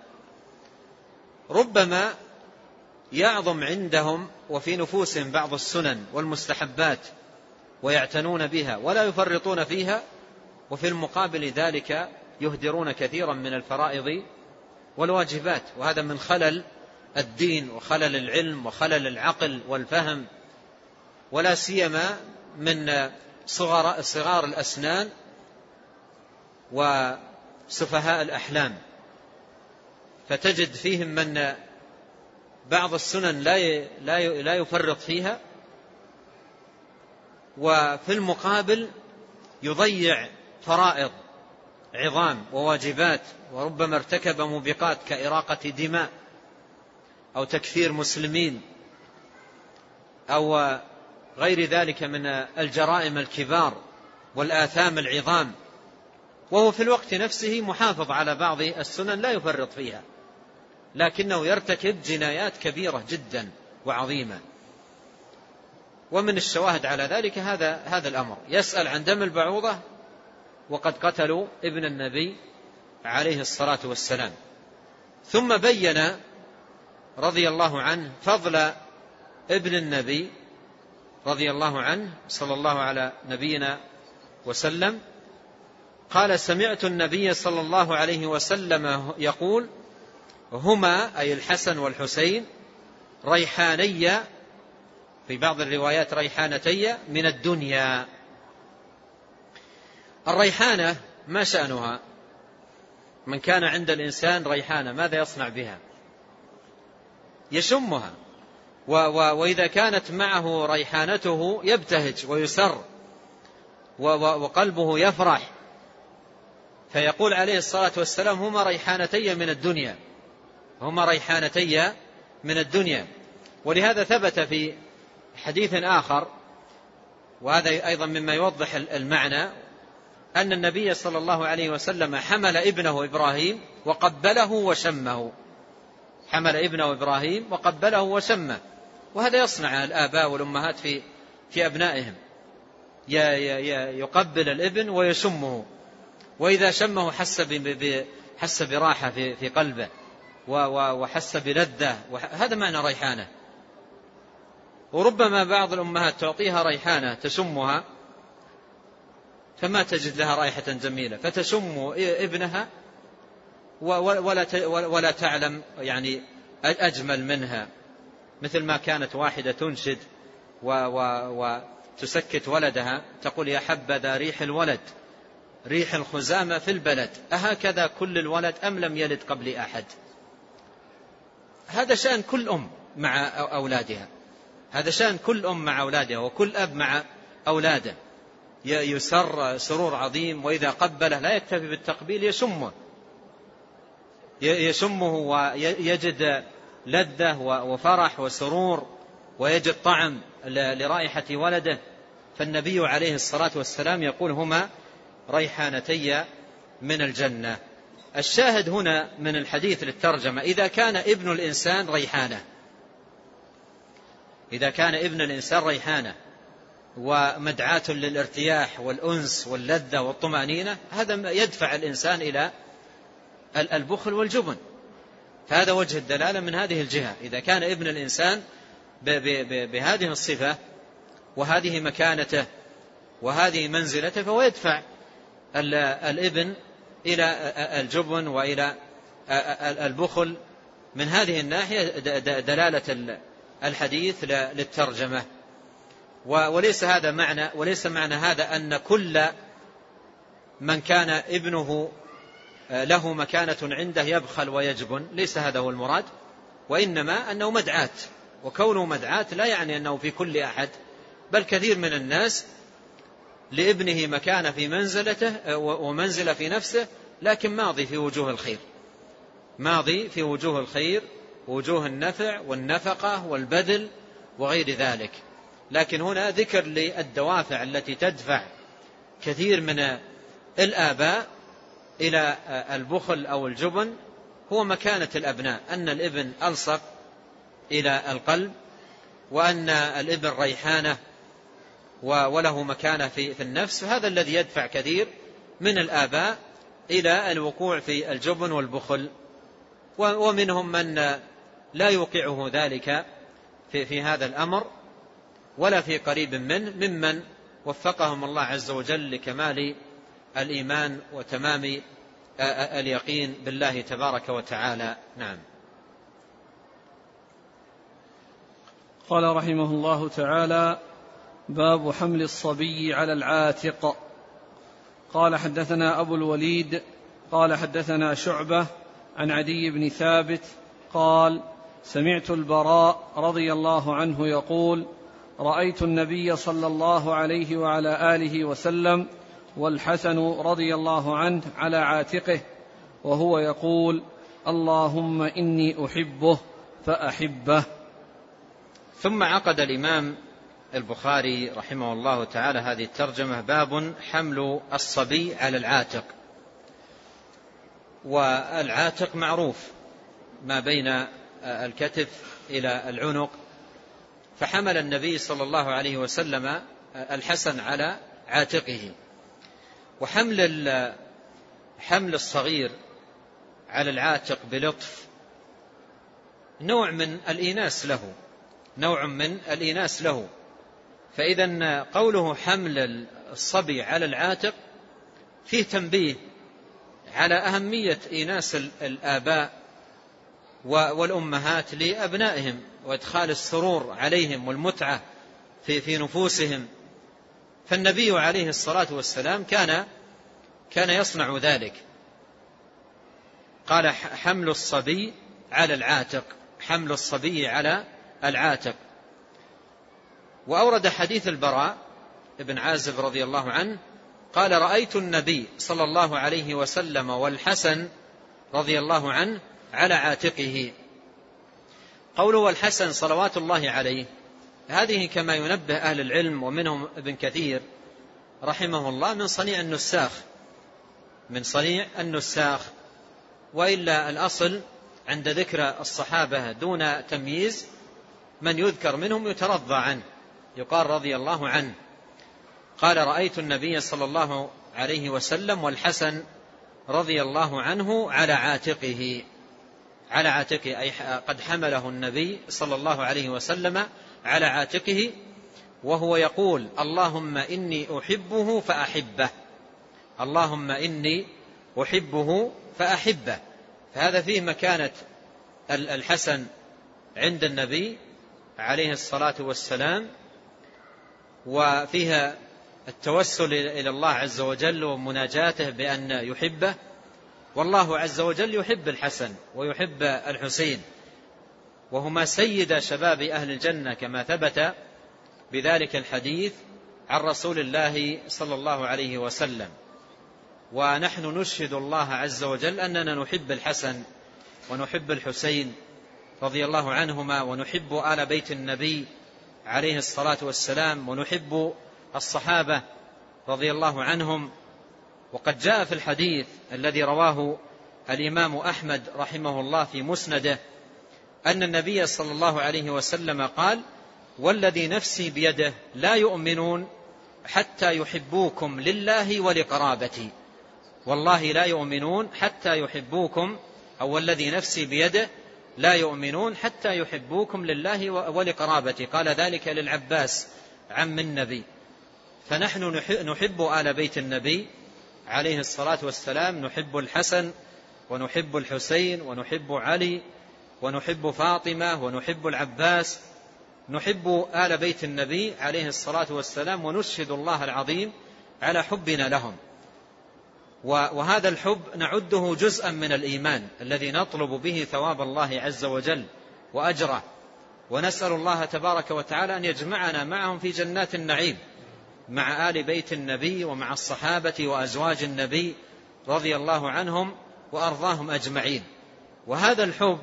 ربما يعظم عندهم وفي نفوسهم بعض السنن والمستحبات ويعتنون بها ولا يفرطون فيها، وفي المقابل ذلك يهدرون كثيرا من الفرائض والواجبات، وهذا من خلل الدين وخلل العلم وخلل العقل والفهم، ولا سيما من صغار, صغار الأسنان وسفهاء الأحلام. فتجد فيهم من بعض السنن لا يفرط فيها، وفي المقابل يضيع فرائض عظام وواجبات، وربما ارتكب موبقات كإراقة دماء أو تكفير مسلمين أو غير ذلك من الجرائم الكبار والآثام العظام، وهو في الوقت نفسه محافظ على بعض السنن لا يفرط فيها، لكنه يرتكب جنايات كبيرة جدا وعظيمة. ومن الشواهد على ذلك هذا هذا الأمر، يسأل عن دم البعوضة وقد قتلوا ابن النبي عليه الصلاة والسلام. ثم بين رضي الله عنه فضل ابن النبي رضي الله عنه صلى الله على نبينا وسلم. قال: سمعت النبي صلى الله عليه وسلم يقول: هما أي الحسن والحسين ريحاني، في بعض الروايات ريحانتي من الدنيا. الريحانة ما شأنها؟ من كان عند الإنسان ريحانة ماذا يصنع بها؟ يشمها، وإذا كانت معه ريحانته يبتهج ويسر وقلبه يفرح. فيقول عليه الصلاة والسلام: هما ريحانتي من الدنيا، هما ريحانتي من الدنيا. ولهذا ثبت في حديث آخر، وهذا أيضا مما يوضح المعنى، أن النبي صلى الله عليه وسلم حمل ابنه إبراهيم وقبله وشمه، حمل ابنه إبراهيم وقبله وشمه. وهذا يصنع الآباء والأمهات في في أبنائهم، يقبل الابن ويشمه، وإذا شمه حس حس براحة في قلبه وحس بلذة، هذا معنى ريحانة. وربما بعض الأمهات تعطيها ريحانة تشمها فما تجد لها رائحة جميلة، فتشم ابنها ولا تعلم يعني أجمل منها، مثل ما كانت واحدة تنشد وتسكت ولدها تقول يا حبذا ريح الولد، ريح الخزامة في البلد، أهكذا كل الولد أم لم يلد قبل أحد. هذا شأن كل أم مع أولادها، هذا شأن كل أم مع أولادها، وكل أب مع أولاده، يسر سرور عظيم. وإذا قبله لا يكتفي بالتقبيل، يشمه يشمه ويجد لذة وفرح وسرور، ويجد طعم لرائحة ولده. فالنبي عليه الصلاة والسلام يقول هما ريحانتي من الجنة. الشاهد هنا من الحديث للترجمة إذا كان ابن الإنسان ريحانة، إذا كان ابن الإنسان ريحانة ومدعاة للارتياح والأنس واللذة والطمأنينة، هذا يدفع الإنسان إلى البخل والجبن. فهذا وجه الدلالة من هذه الجهة، إذا كان ابن الإنسان بهذه الصفة وهذه مكانته وهذه منزلته، فهو يدفع الابن إلى الجبن وإلى البخل. من هذه الناحية دلالة الحديث للترجمة. وليس هذا معنى وليس معنى هذا أن كل من كان ابنه له مكانة عنده يبخل ويجبن، ليس هذا هو المراد، وإنما أنه مدعاة، وكونه مدعاة لا يعني أنه في كل أحد، بل كثير من الناس لابنه مكانة في منزلته ومنزلة في نفسه، لكن ماضي في وجوه الخير، ماضي في وجوه الخير ووجوه النفع والنفقة والبذل وغير ذلك. لكن هنا ذكر للدوافع التي تدفع كثير من الآباء إلى البخل أو الجبن، هو مكانة الأبناء، أن الابن ألصق إلى القلب، وأن الابن ريحانة وله مكانة في النفس. هذا الذي يدفع كثير من الآباء إلى الوقوع في الجبن والبخل، ومنهم من لا يوقعه ذلك في, في هذا الأمر ولا في قريب منه، ممن وفقهم الله عز وجل لكمال الإيمان وتمام اليقين بالله تبارك وتعالى. نعم. قال رحمه الله تعالى: باب حمل الصبي على العاتق. قال حدثنا أبو الوليد قال حدثنا شعبة عن عدي بن ثابت قال: سمعت البراء رضي الله عنه يقول: رأيت النبي صلى الله عليه وعلى آله وسلم والحسن رضي الله عنه على عاتقه وهو يقول: اللهم إني أحبه فأحبه. ثم عقد الإمام البخاري رحمه الله تعالى هذه الترجمة: باب حمل الصبي على العاتق. والعاتق معروف ما بين الكتف إلى العنق، فحمل النبي صلى الله عليه وسلم الحسن على عاتقه. وحمل حمل الصغير على العاتق بلطف نوع من الإيناس له، نوع من الإيناس له. فإذا قوله حمل الصبي على العاتق فيه تنبيه على أهمية إيناس الآباء والأمهات لأبنائهم، وإدخال السرور عليهم والمتعة في في نفوسهم. فالنبي عليه الصلاة والسلام كان كان يصنع ذلك. قال: حمل الصبي على العاتق، حمل الصبي على العاتق. وأورد حديث البراء ابن عازب رضي الله عنه قال: رأيت النبي صلى الله عليه وسلم والحسن رضي الله عنه على عاتقه. قوله والحسن صلوات الله عليه، هذه كما ينبه أهل العلم ومنهم ابن كثير، رحمه الله من صنيع النساخ من صنيع النساخ وإلا الأصل عند ذكر الصحابة دون تمييز من يذكر منهم يترضى عنه، يقال رضي الله عنه. قال رأيت النبي صلى الله عليه وسلم والحسن رضي الله عنه على عاتقه، على عاتقه أي قد حمله النبي صلى الله عليه وسلم على عاتقه وهو يقول اللهم إني أحبه فأحبه، اللهم إني أحبه فأحبه. فهذا فيه مكانة الحسن عند النبي عليه الصلاة والسلام، وفيها التوسل إلى الله عز وجل ومناجاته بأن يحبه، والله عز وجل يحب الحسن ويحب الحسين وهما سيد شباب أهل الجنة كما ثبت بذلك الحديث عن رسول الله صلى الله عليه وسلم. ونحن نشهد الله عز وجل أننا نحب الحسن ونحب الحسين رضي الله عنهما، ونحب آل بيت النبي عليه الصلاة والسلام، ونحب الصحابة رضي الله عنهم. وقد جاء في الحديث الذي رواه الإمام أحمد رحمه الله في مسنده أن النبي صلى الله عليه وسلم قال والذي نفسي بيده لا يؤمنون حتى يحبوكم لله ولقرابتي، والله لا يؤمنون حتى يحبوكم، أو والذي نفسي بيده لا يؤمنون حتى يحبوكم لله ولقرابتي. قال ذلك للعباس عم النبي. فنحن نحب آل بيت النبي عليه الصلاة والسلام، نحب الحسن ونحب الحسين ونحب علي ونحب فاطمة ونحب العباس، نحب آل بيت النبي عليه الصلاة والسلام، ونشهد الله العظيم على حبنا لهم. وهذا الحب نعده جزءا من الإيمان الذي نطلب به ثواب الله عز وجل وأجره، ونسأل الله تبارك وتعالى أن يجمعنا معهم في جنات النعيم مع آل بيت النبي ومع الصحابة وأزواج النبي رضي الله عنهم وأرضاهم أجمعين. وهذا الحب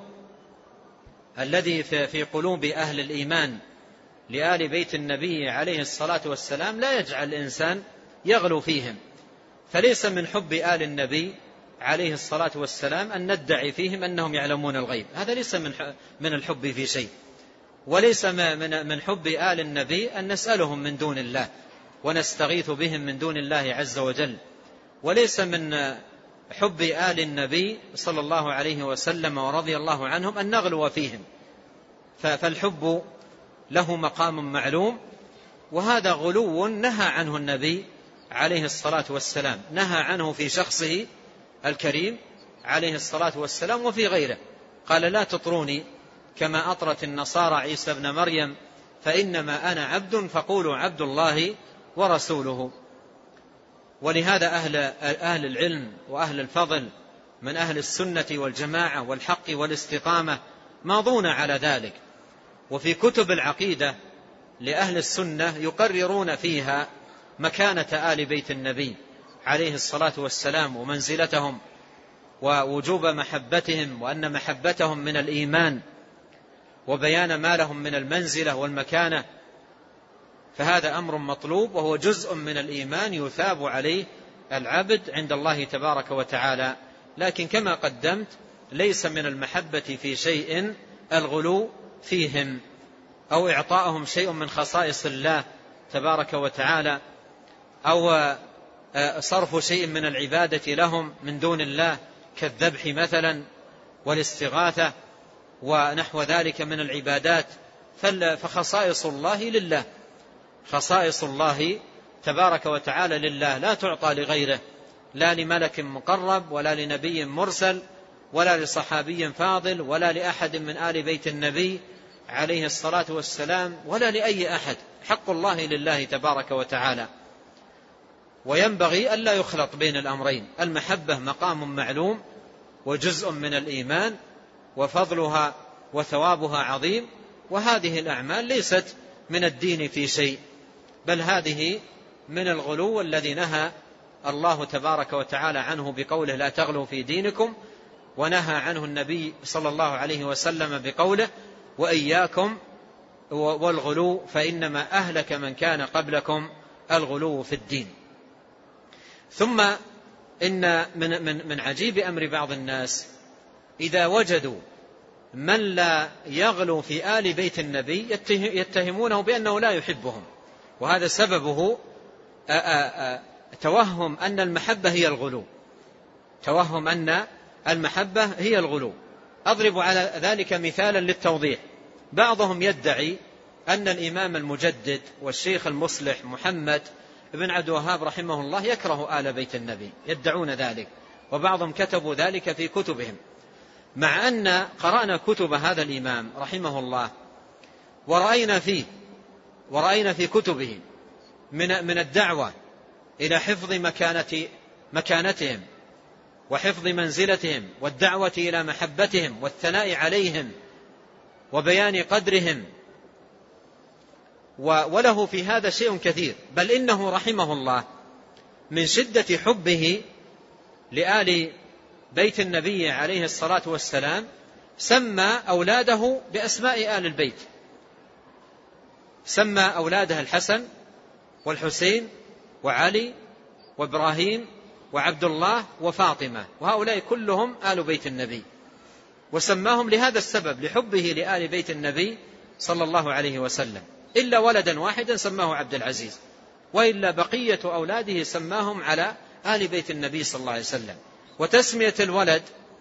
الذي في قلوب أهل الإيمان لآل بيت النبي عليه الصلاة والسلام لا يجعل الإنسان يغلو فيهم، فليس من حب آل النبي عليه الصلاة والسلام أن ندعي فيهم أنهم يعلمون الغيب، هذا ليس من الحب في شيء، وليس من حب آل النبي أن نسألهم من دون الله ونستغيث بهم من دون الله عز وجل، وليس من حب آل النبي صلى الله عليه وسلم ورضي الله عنهم أن نغلو فيهم. فالحب له مقام معلوم، وهذا غلو نهى عنه النبي عليه الصلاة والسلام، نهى عنه في شخصه الكريم عليه الصلاة والسلام وفي غيره. قال لا تطروني كما أطرت النصارى عيسى ابن مريم فإنما أنا عبد فقولوا عبد الله ورسوله. ولهذا أهل, أهل العلم وأهل الفضل من أهل السنة والجماعة والحق والاستقامة ماضون على ذلك. وفي كتب العقيدة لأهل السنة يقررون فيها مكانة آل بيت النبي عليه الصلاة والسلام ومنزلتهم ووجوب محبتهم، وأن محبتهم من الإيمان، وبيان ما لهم من المنزلة والمكانة. فهذا أمر مطلوب وهو جزء من الإيمان يثاب عليه العبد عند الله تبارك وتعالى. لكن كما قدمت ليس من المحبة في شيء الغلو فيهم أو إعطاءهم شيء من خصائص الله تبارك وتعالى، أو صرف شيء من العبادة لهم من دون الله كالذبح مثلا والاستغاثة ونحو ذلك من العبادات. فخصائص الله لله، خصائص الله تبارك وتعالى لله لا تعطى لغيره، لا لملك مقرب ولا لنبي مرسل ولا لصحابي فاضل ولا لأحد من آل بيت النبي عليه الصلاة والسلام ولا لأي أحد. حق الله لله تبارك وتعالى، وينبغي ألا يخلط بين الأمرين. المحبة مقام معلوم وجزء من الإيمان وفضلها وثوابها عظيم، وهذه الأعمال ليست من الدين في شيء، بل هذه من الغلو الذي نهى الله تبارك وتعالى عنه بقوله لا تغلوا في دينكم، ونهى عنه النبي صلى الله عليه وسلم بقوله وإياكم والغلو فإنما أهلك من كان قبلكم الغلو في الدين. ثم إن من, من, من عجيب أمر بعض الناس إذا وجدوا من لا يغلو في آل بيت النبي يتهمونه بأنه لا يحبهم، وهذا سببه آآ آآ توهم أن المحبة هي الغلو، توهم أن المحبة هي الغلو. أضرب على ذلك مثالا للتوضيح. بعضهم يدعي أن الإمام المجدد والشيخ المصلح محمد بن عبد الوهاب رحمه الله يكره آل بيت النبي، يدعون ذلك، وبعضهم كتبوا ذلك في كتبهم، مع أن قرأنا كتب هذا الإمام رحمه الله ورأينا فيه ورأينا في كتبه من من الدعوة إلى حفظ مكانة مكانتهم وحفظ منزلتهم والدعوة إلى محبتهم والثناء عليهم وبيان قدرهم، وله في هذا شيء كثير. بل إنه رحمه الله من شدة حبه لآل بيت النبي عليه الصلاة والسلام سمى أولاده بأسماء آل البيت، سمى أولاده الحسن والحسين وعلي وإبراهيم وعبد الله وفاطمة، وهؤلاء كلهم آل بيت النبي، وسماهم لهذا السبب، لحبه لآل بيت النبي صلى الله عليه وسلم، إلا ولدا واحدا سماه عبد العزيز، وإلا بقية أولاده سماهم على آل بيت النبي صلى الله عليه وسلم. وتسمية الولد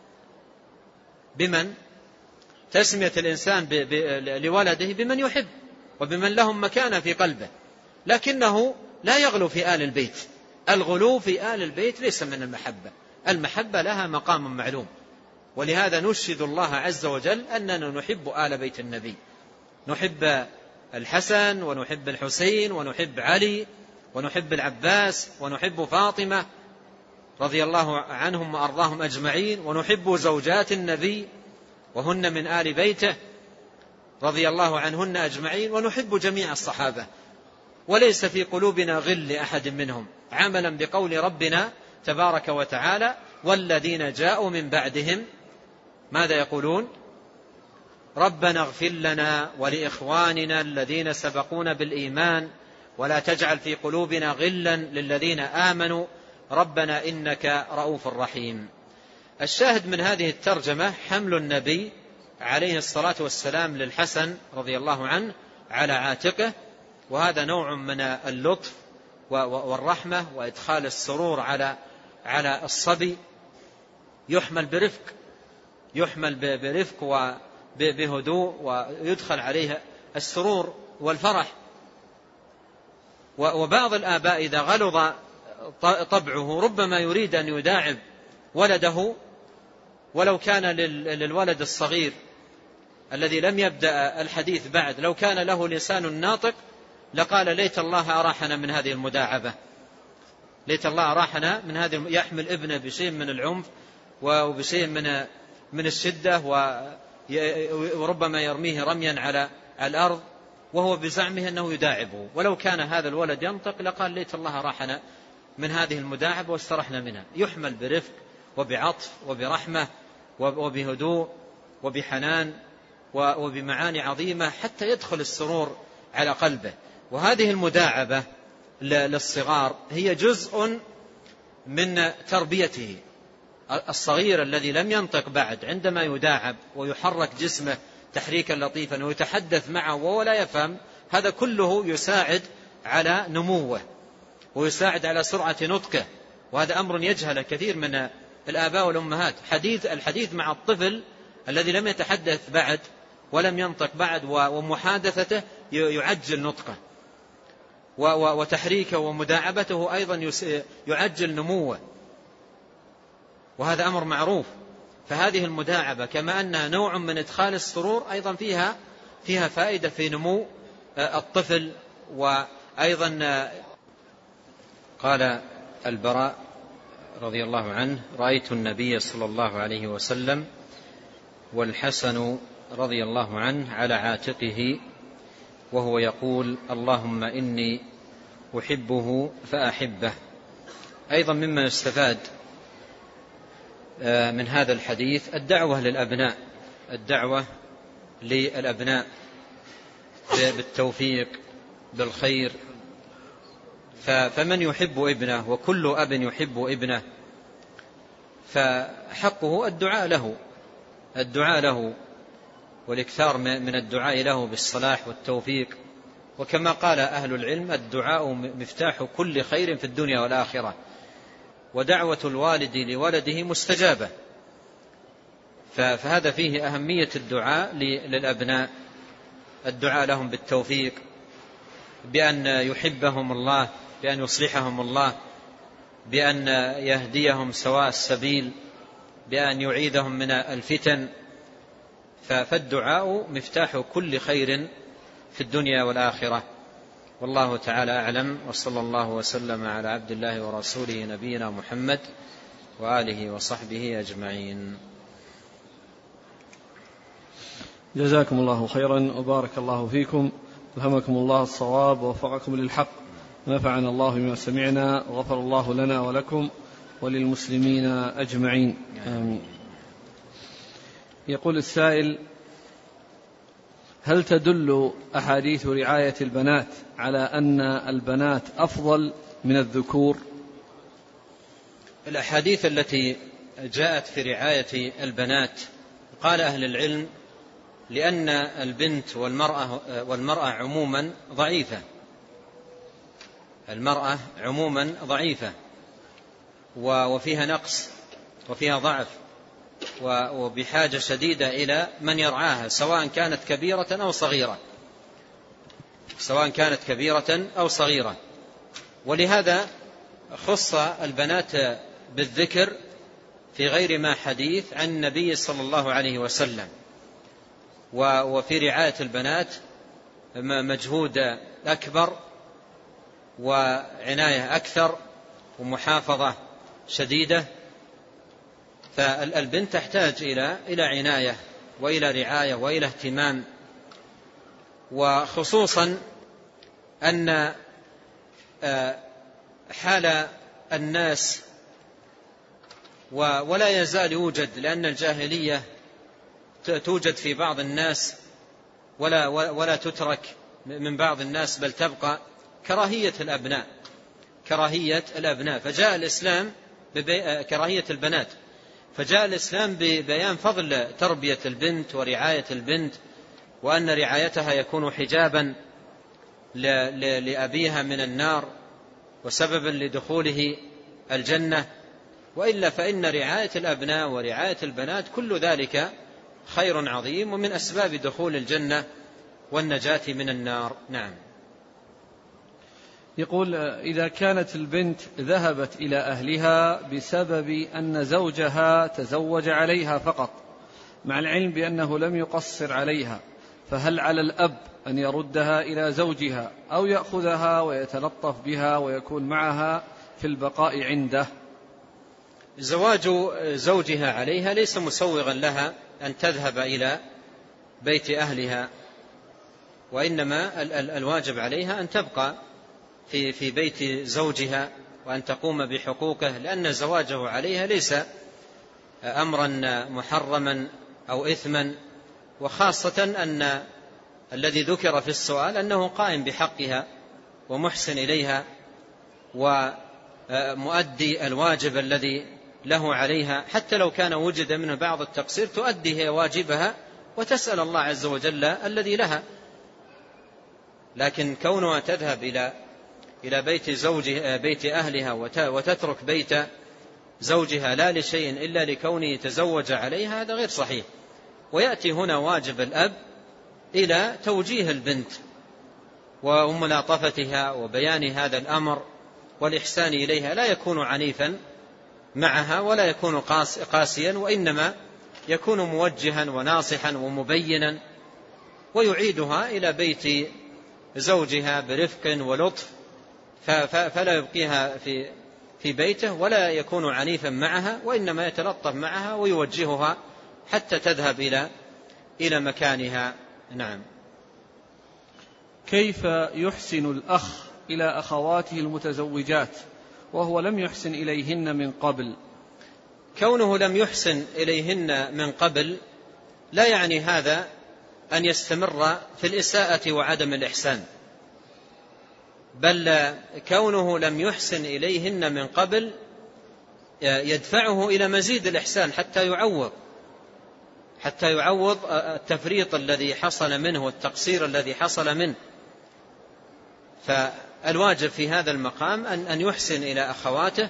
بمن؟ تسمية الإنسان ب... ب... لولده بمن يحب وبمن لهم مكانة في قلبه، لكنه لا يغلو في آل البيت. الغلو في آل البيت ليس من المحبة، المحبة لها مقام معلوم، ولهذا نشهد الله عز وجل أننا نحب آل بيت النبي، نحب الحسن ونحب الحسين ونحب علي ونحب العباس ونحب فاطمة رضي الله عنهم وأرضاهم أجمعين، ونحب زوجات النبي وهن من آل بيته رضي الله عنهن أجمعين، ونحب جميع الصحابة، وليس في قلوبنا غل لأحد منهم، عملا بقول ربنا تبارك وتعالى: والذين جاءوا من بعدهم ماذا يقولون؟ ربنا اغفر لنا ولإخواننا الذين سبقونا بالإيمان ولا تجعل في قلوبنا غلا للذين آمنوا ربنا إنك رؤوف رحيم. الشاهد من هذه الترجمة حمل النبي عليه الصلاة والسلام للحسن رضي الله عنه على عاتقه، وهذا نوع من اللطف والرحمة وإدخال السرور على على الصبي، يحمل برفق، يحمل برفق وبهدوء، ويدخل عليه السرور والفرح. وبعض الآباء إذا غلظ طبعه ربما يريد أن يداعب ولده، ولو كان للولد الصغير الذي لم يبدأ الحديث بعد لو كان له لسان ناطق لقال: ليت الله أراحنا من هذه المداعبة، ليت الله أراحنا من هذه. يحمل ابنه بشيء من العنف وبشيء من من الشدة، وربما يرميه رميا على الأرض وهو بزعمه أنه يداعبه، ولو كان هذا الولد ينطق لقال: ليت الله أراحنا من هذه المداعبة واسترحنا منها. يحمل برفق وبعطف وبرحمة وبهدوء وبحنان وبمعاني عظيمة حتى يدخل السرور على قلبه. وهذه المداعبة للصغار هي جزء من تربيته. الصغير الذي لم ينطق بعد عندما يداعب ويحرك جسمه تحريكا لطيفا ويتحدث معه وهو لا يفهم، هذا كله يساعد على نموه ويساعد على سرعة نطقه، وهذا أمر يجهل كثير من الآباء والأمهات. حديث الحديث مع الطفل الذي لم يتحدث بعد ولم ينطق بعد ومحادثته يعجل نطقه، وتحريكه ومداعبته أيضا يعجل نموه، وهذا أمر معروف. فهذه المداعبة كما أنها نوع من إدخال السرور أيضا فيها فيها فائدة في نمو الطفل. وأيضا قال البراء رضي الله عنه: رأيت النبي صلى الله عليه وسلم والحسن رضي الله عنه على عاتقه وهو يقول: اللهم إني أحبه فأحبه. أيضا مما يستفاد من هذا الحديث الدعوة للأبناء، الدعوة للأبناء بالتوفيق بالخير فمن يحب ابنه وكل أب يحب ابنه فحقه الدعاء له الدعاء له والإكثار من الدعاء له بالصلاح والتوفيق. وكما قال أهل العلم الدعاء مفتاح كل خير في الدنيا والآخرة، ودعوة الوالد لولده مستجابة. فهذا فيه أهمية الدعاء للأبناء، الدعاء لهم بالتوفيق، بأن يحبهم الله، بأن يصلحهم الله، بأن يهديهم سواء السبيل، بأن يعيدهم من الفتن. فالدعاء مفتاح كل خير في الدنيا والآخرة. والله تعالى أعلم، وصلى الله وسلم على عبد الله ورسوله نبينا محمد وآله وصحبه أجمعين. جزاكم الله خيرا وبارك الله فيكم، ألهمكم الله الصواب ووفقكم للحق، ونفعنا الله بما سمعنا، وغفر الله لنا ولكم وللمسلمين أجمعين، آمين. يقول السائل: هل تدل أحاديث رعاية البنات على أن البنات أفضل من الذكور؟ الأحاديث التي جاءت في رعاية البنات قال أهل العلم لأن البنت والمرأة, والمرأة عموما ضعيفة، المرأة عموما ضعيفة وفيها نقص وفيها ضعف، وبحاجة شديدة إلى من يرعاها سواء كانت كبيرة أو صغيرة سواء كانت كبيرة أو صغيرة ولهذا خص البنات بالذكر في غير ما حديث عن النبي صلى الله عليه وسلم. وفي رعاية البنات مجهود أكبر وعناية أكثر ومحافظة شديدة. فالبنت تحتاج إلى إلى عناية وإلى رعاية وإلى اهتمام، وخصوصا أن حال الناس ولا يزال يوجد، لأن الجاهلية توجد في بعض الناس ولا ولا تترك من بعض الناس، بل تبقى كراهية الأبناء كراهية الأبناء فجاء الإسلام كراهية البنات فجاء الإسلام ببيان فضل تربية البنت ورعاية البنت، وأن رعايتها يكون حجابا لأبيها من النار وسببا لدخوله الجنة. وإلا فإن رعاية الأبناء ورعاية البنات كل ذلك خير عظيم ومن أسباب دخول الجنة والنجاة من النار. نعم. يقول: إذا كانت البنت ذهبت إلى أهلها بسبب أن زوجها تزوج عليها فقط، مع العلم بأنه لم يقصر عليها، فهل على الأب أن يردها إلى زوجها أو يأخذها ويتلطف بها ويكون معها في البقاء عنده؟ زواج زوجها عليها ليس مسوغا لها أن تذهب إلى بيت أهلها، وإنما الواجب عليها أن تبقى في في بيت زوجها وأن تقوم بحقوقه، لأن زواجه عليها ليس أمرا محرما أو إثما، وخاصة أن الذي ذكر في السؤال أنه قائم بحقها ومحسن إليها ومؤدي الواجب الذي له عليها، حتى لو كان وجد منه بعض التقصير تؤدي هي واجبها وتسأل الله عز وجل الذي لها. لكن كونها تذهب إلى إلى بيت زوجها بيت أهلها وتترك بيت زوجها لا لشيء إلا لكونه تزوج عليها، هذا غير صحيح. ويأتي هنا واجب الأب إلى توجيه البنت وملاطفتها وبيان هذا الأمر والإحسان إليها، لا يكون عنيفا معها ولا يكون قاسيا، وإنما يكون موجها وناصحا ومبينا، ويعيدها إلى بيت زوجها برفق ولطف، فلا يبقيها في في بيته ولا يكون عنيفا معها، وإنما يتلطف معها ويوجهها حتى تذهب إلى إلى مكانها. نعم. كيف يحسن الأخ إلى أخواته المتزوجات وهو لم يحسن إليهن من قبل؟ كونه لم يحسن إليهن من قبل لا يعني هذا أن يستمر في الإساءة وعدم الإحسان، بل كونه لم يحسن إليهن من قبل يدفعه إلى مزيد الإحسان حتى يعوض حتى يعوض التفريط الذي حصل منه والتقصير الذي حصل منه. فالواجب في هذا المقام أن يحسن إلى أخواته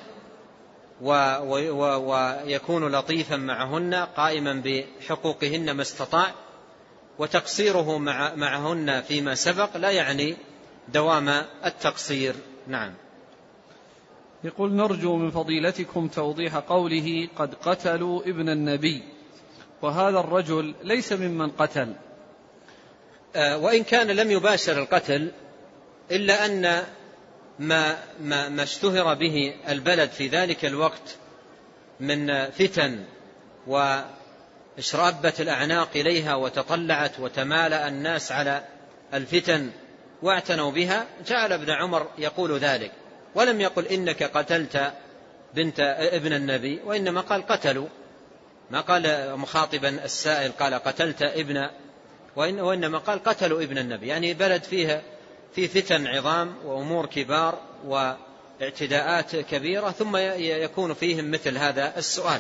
ويكون لطيفا معهن قائما بحقوقهن ما استطاع، وتقصيره معهن فيما سبق لا يعني دوام التقصير. نعم. يقول: نرجو من فضيلتكم توضيح قوله قد قتلوا ابن النبي، وهذا الرجل ليس ممن قتل. آه وإن كان لم يباشر القتل، إلا أن ما, ما, ما اشتهر به البلد في ذلك الوقت من فتن واشرابت الأعناق إليها وتطلعت وتمالأ الناس على الفتن واعتنوا بها، جعل ابن عمر يقول ذلك، ولم يقل إنك قتلت بنت ابن النبي، وإنما قال قتلوا، ما قال مخاطبا السائل قال قتلت ابن، وإنما قال قتلوا ابن النبي، يعني بلد فيها في فتن عظام وأمور كبار واعتداءات كبيرة، ثم يكون فيهم مثل هذا السؤال.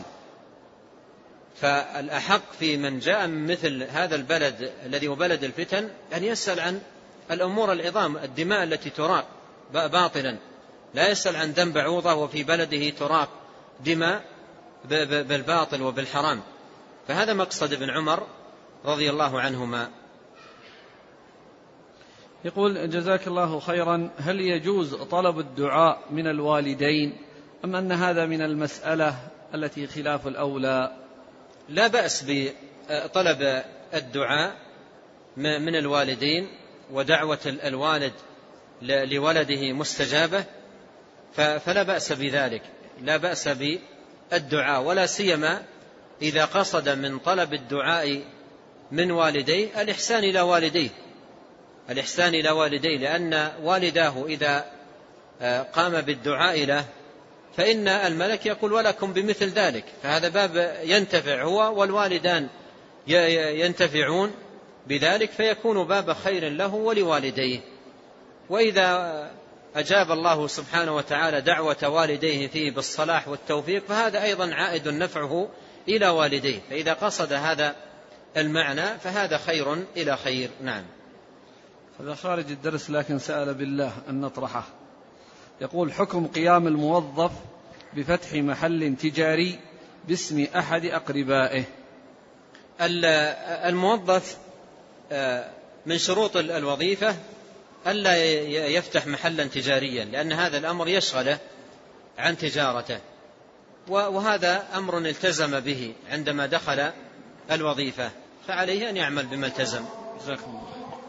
فالأحق في من جاء من مثل هذا البلد الذي هو بلد الفتن أن يسأل عن الأمور العظام، الدماء التي تراق باطلا، لا يسأل عن دم بعوضة وفي بلده تراق دماء بالباطل وبالحرام. فهذا مقصد ابن عمر رضي الله عنهما. يقول: جزاك الله خيرا، هل يجوز طلب الدعاء من الوالدين أم أن هذا من المسألة التي خلاف الأولى؟ لا بأس بطلب الدعاء من الوالدين، ودعوة الوالد لولده مستجابة، فلا بأس بذلك، لا بأس بالدعاء، ولا سيما إذا قصد من طلب الدعاء من والديه الإحسان إلى والديه الإحسان إلى والديه لأن والداه إذا قام بالدعاء له فإن الملك يقول ولكم بمثل ذلك، فهذا باب ينتفع هو والوالدان ينتفعون بذلك، فيكون باب خير له ولوالديه. وإذا أجاب الله سبحانه وتعالى دعوة والديه فيه بالصلاح والتوفيق فهذا أيضا عائد نفعه إلى والديه، فإذا قصد هذا المعنى فهذا خير إلى خير. نعم. هذا خارج الدرس لكن سأل بالله أن نطرحه. يقول: حكم قيام الموظف بفتح محل تجاري باسم أحد أقربائه. الموظف من شروط الوظيفة ألا يفتح محلا تجاريا، لأن هذا الأمر يشغله عن تجارته، وهذا أمر التزم به عندما دخل الوظيفة، فعليه أن يعمل بما التزم. جزاكم الله.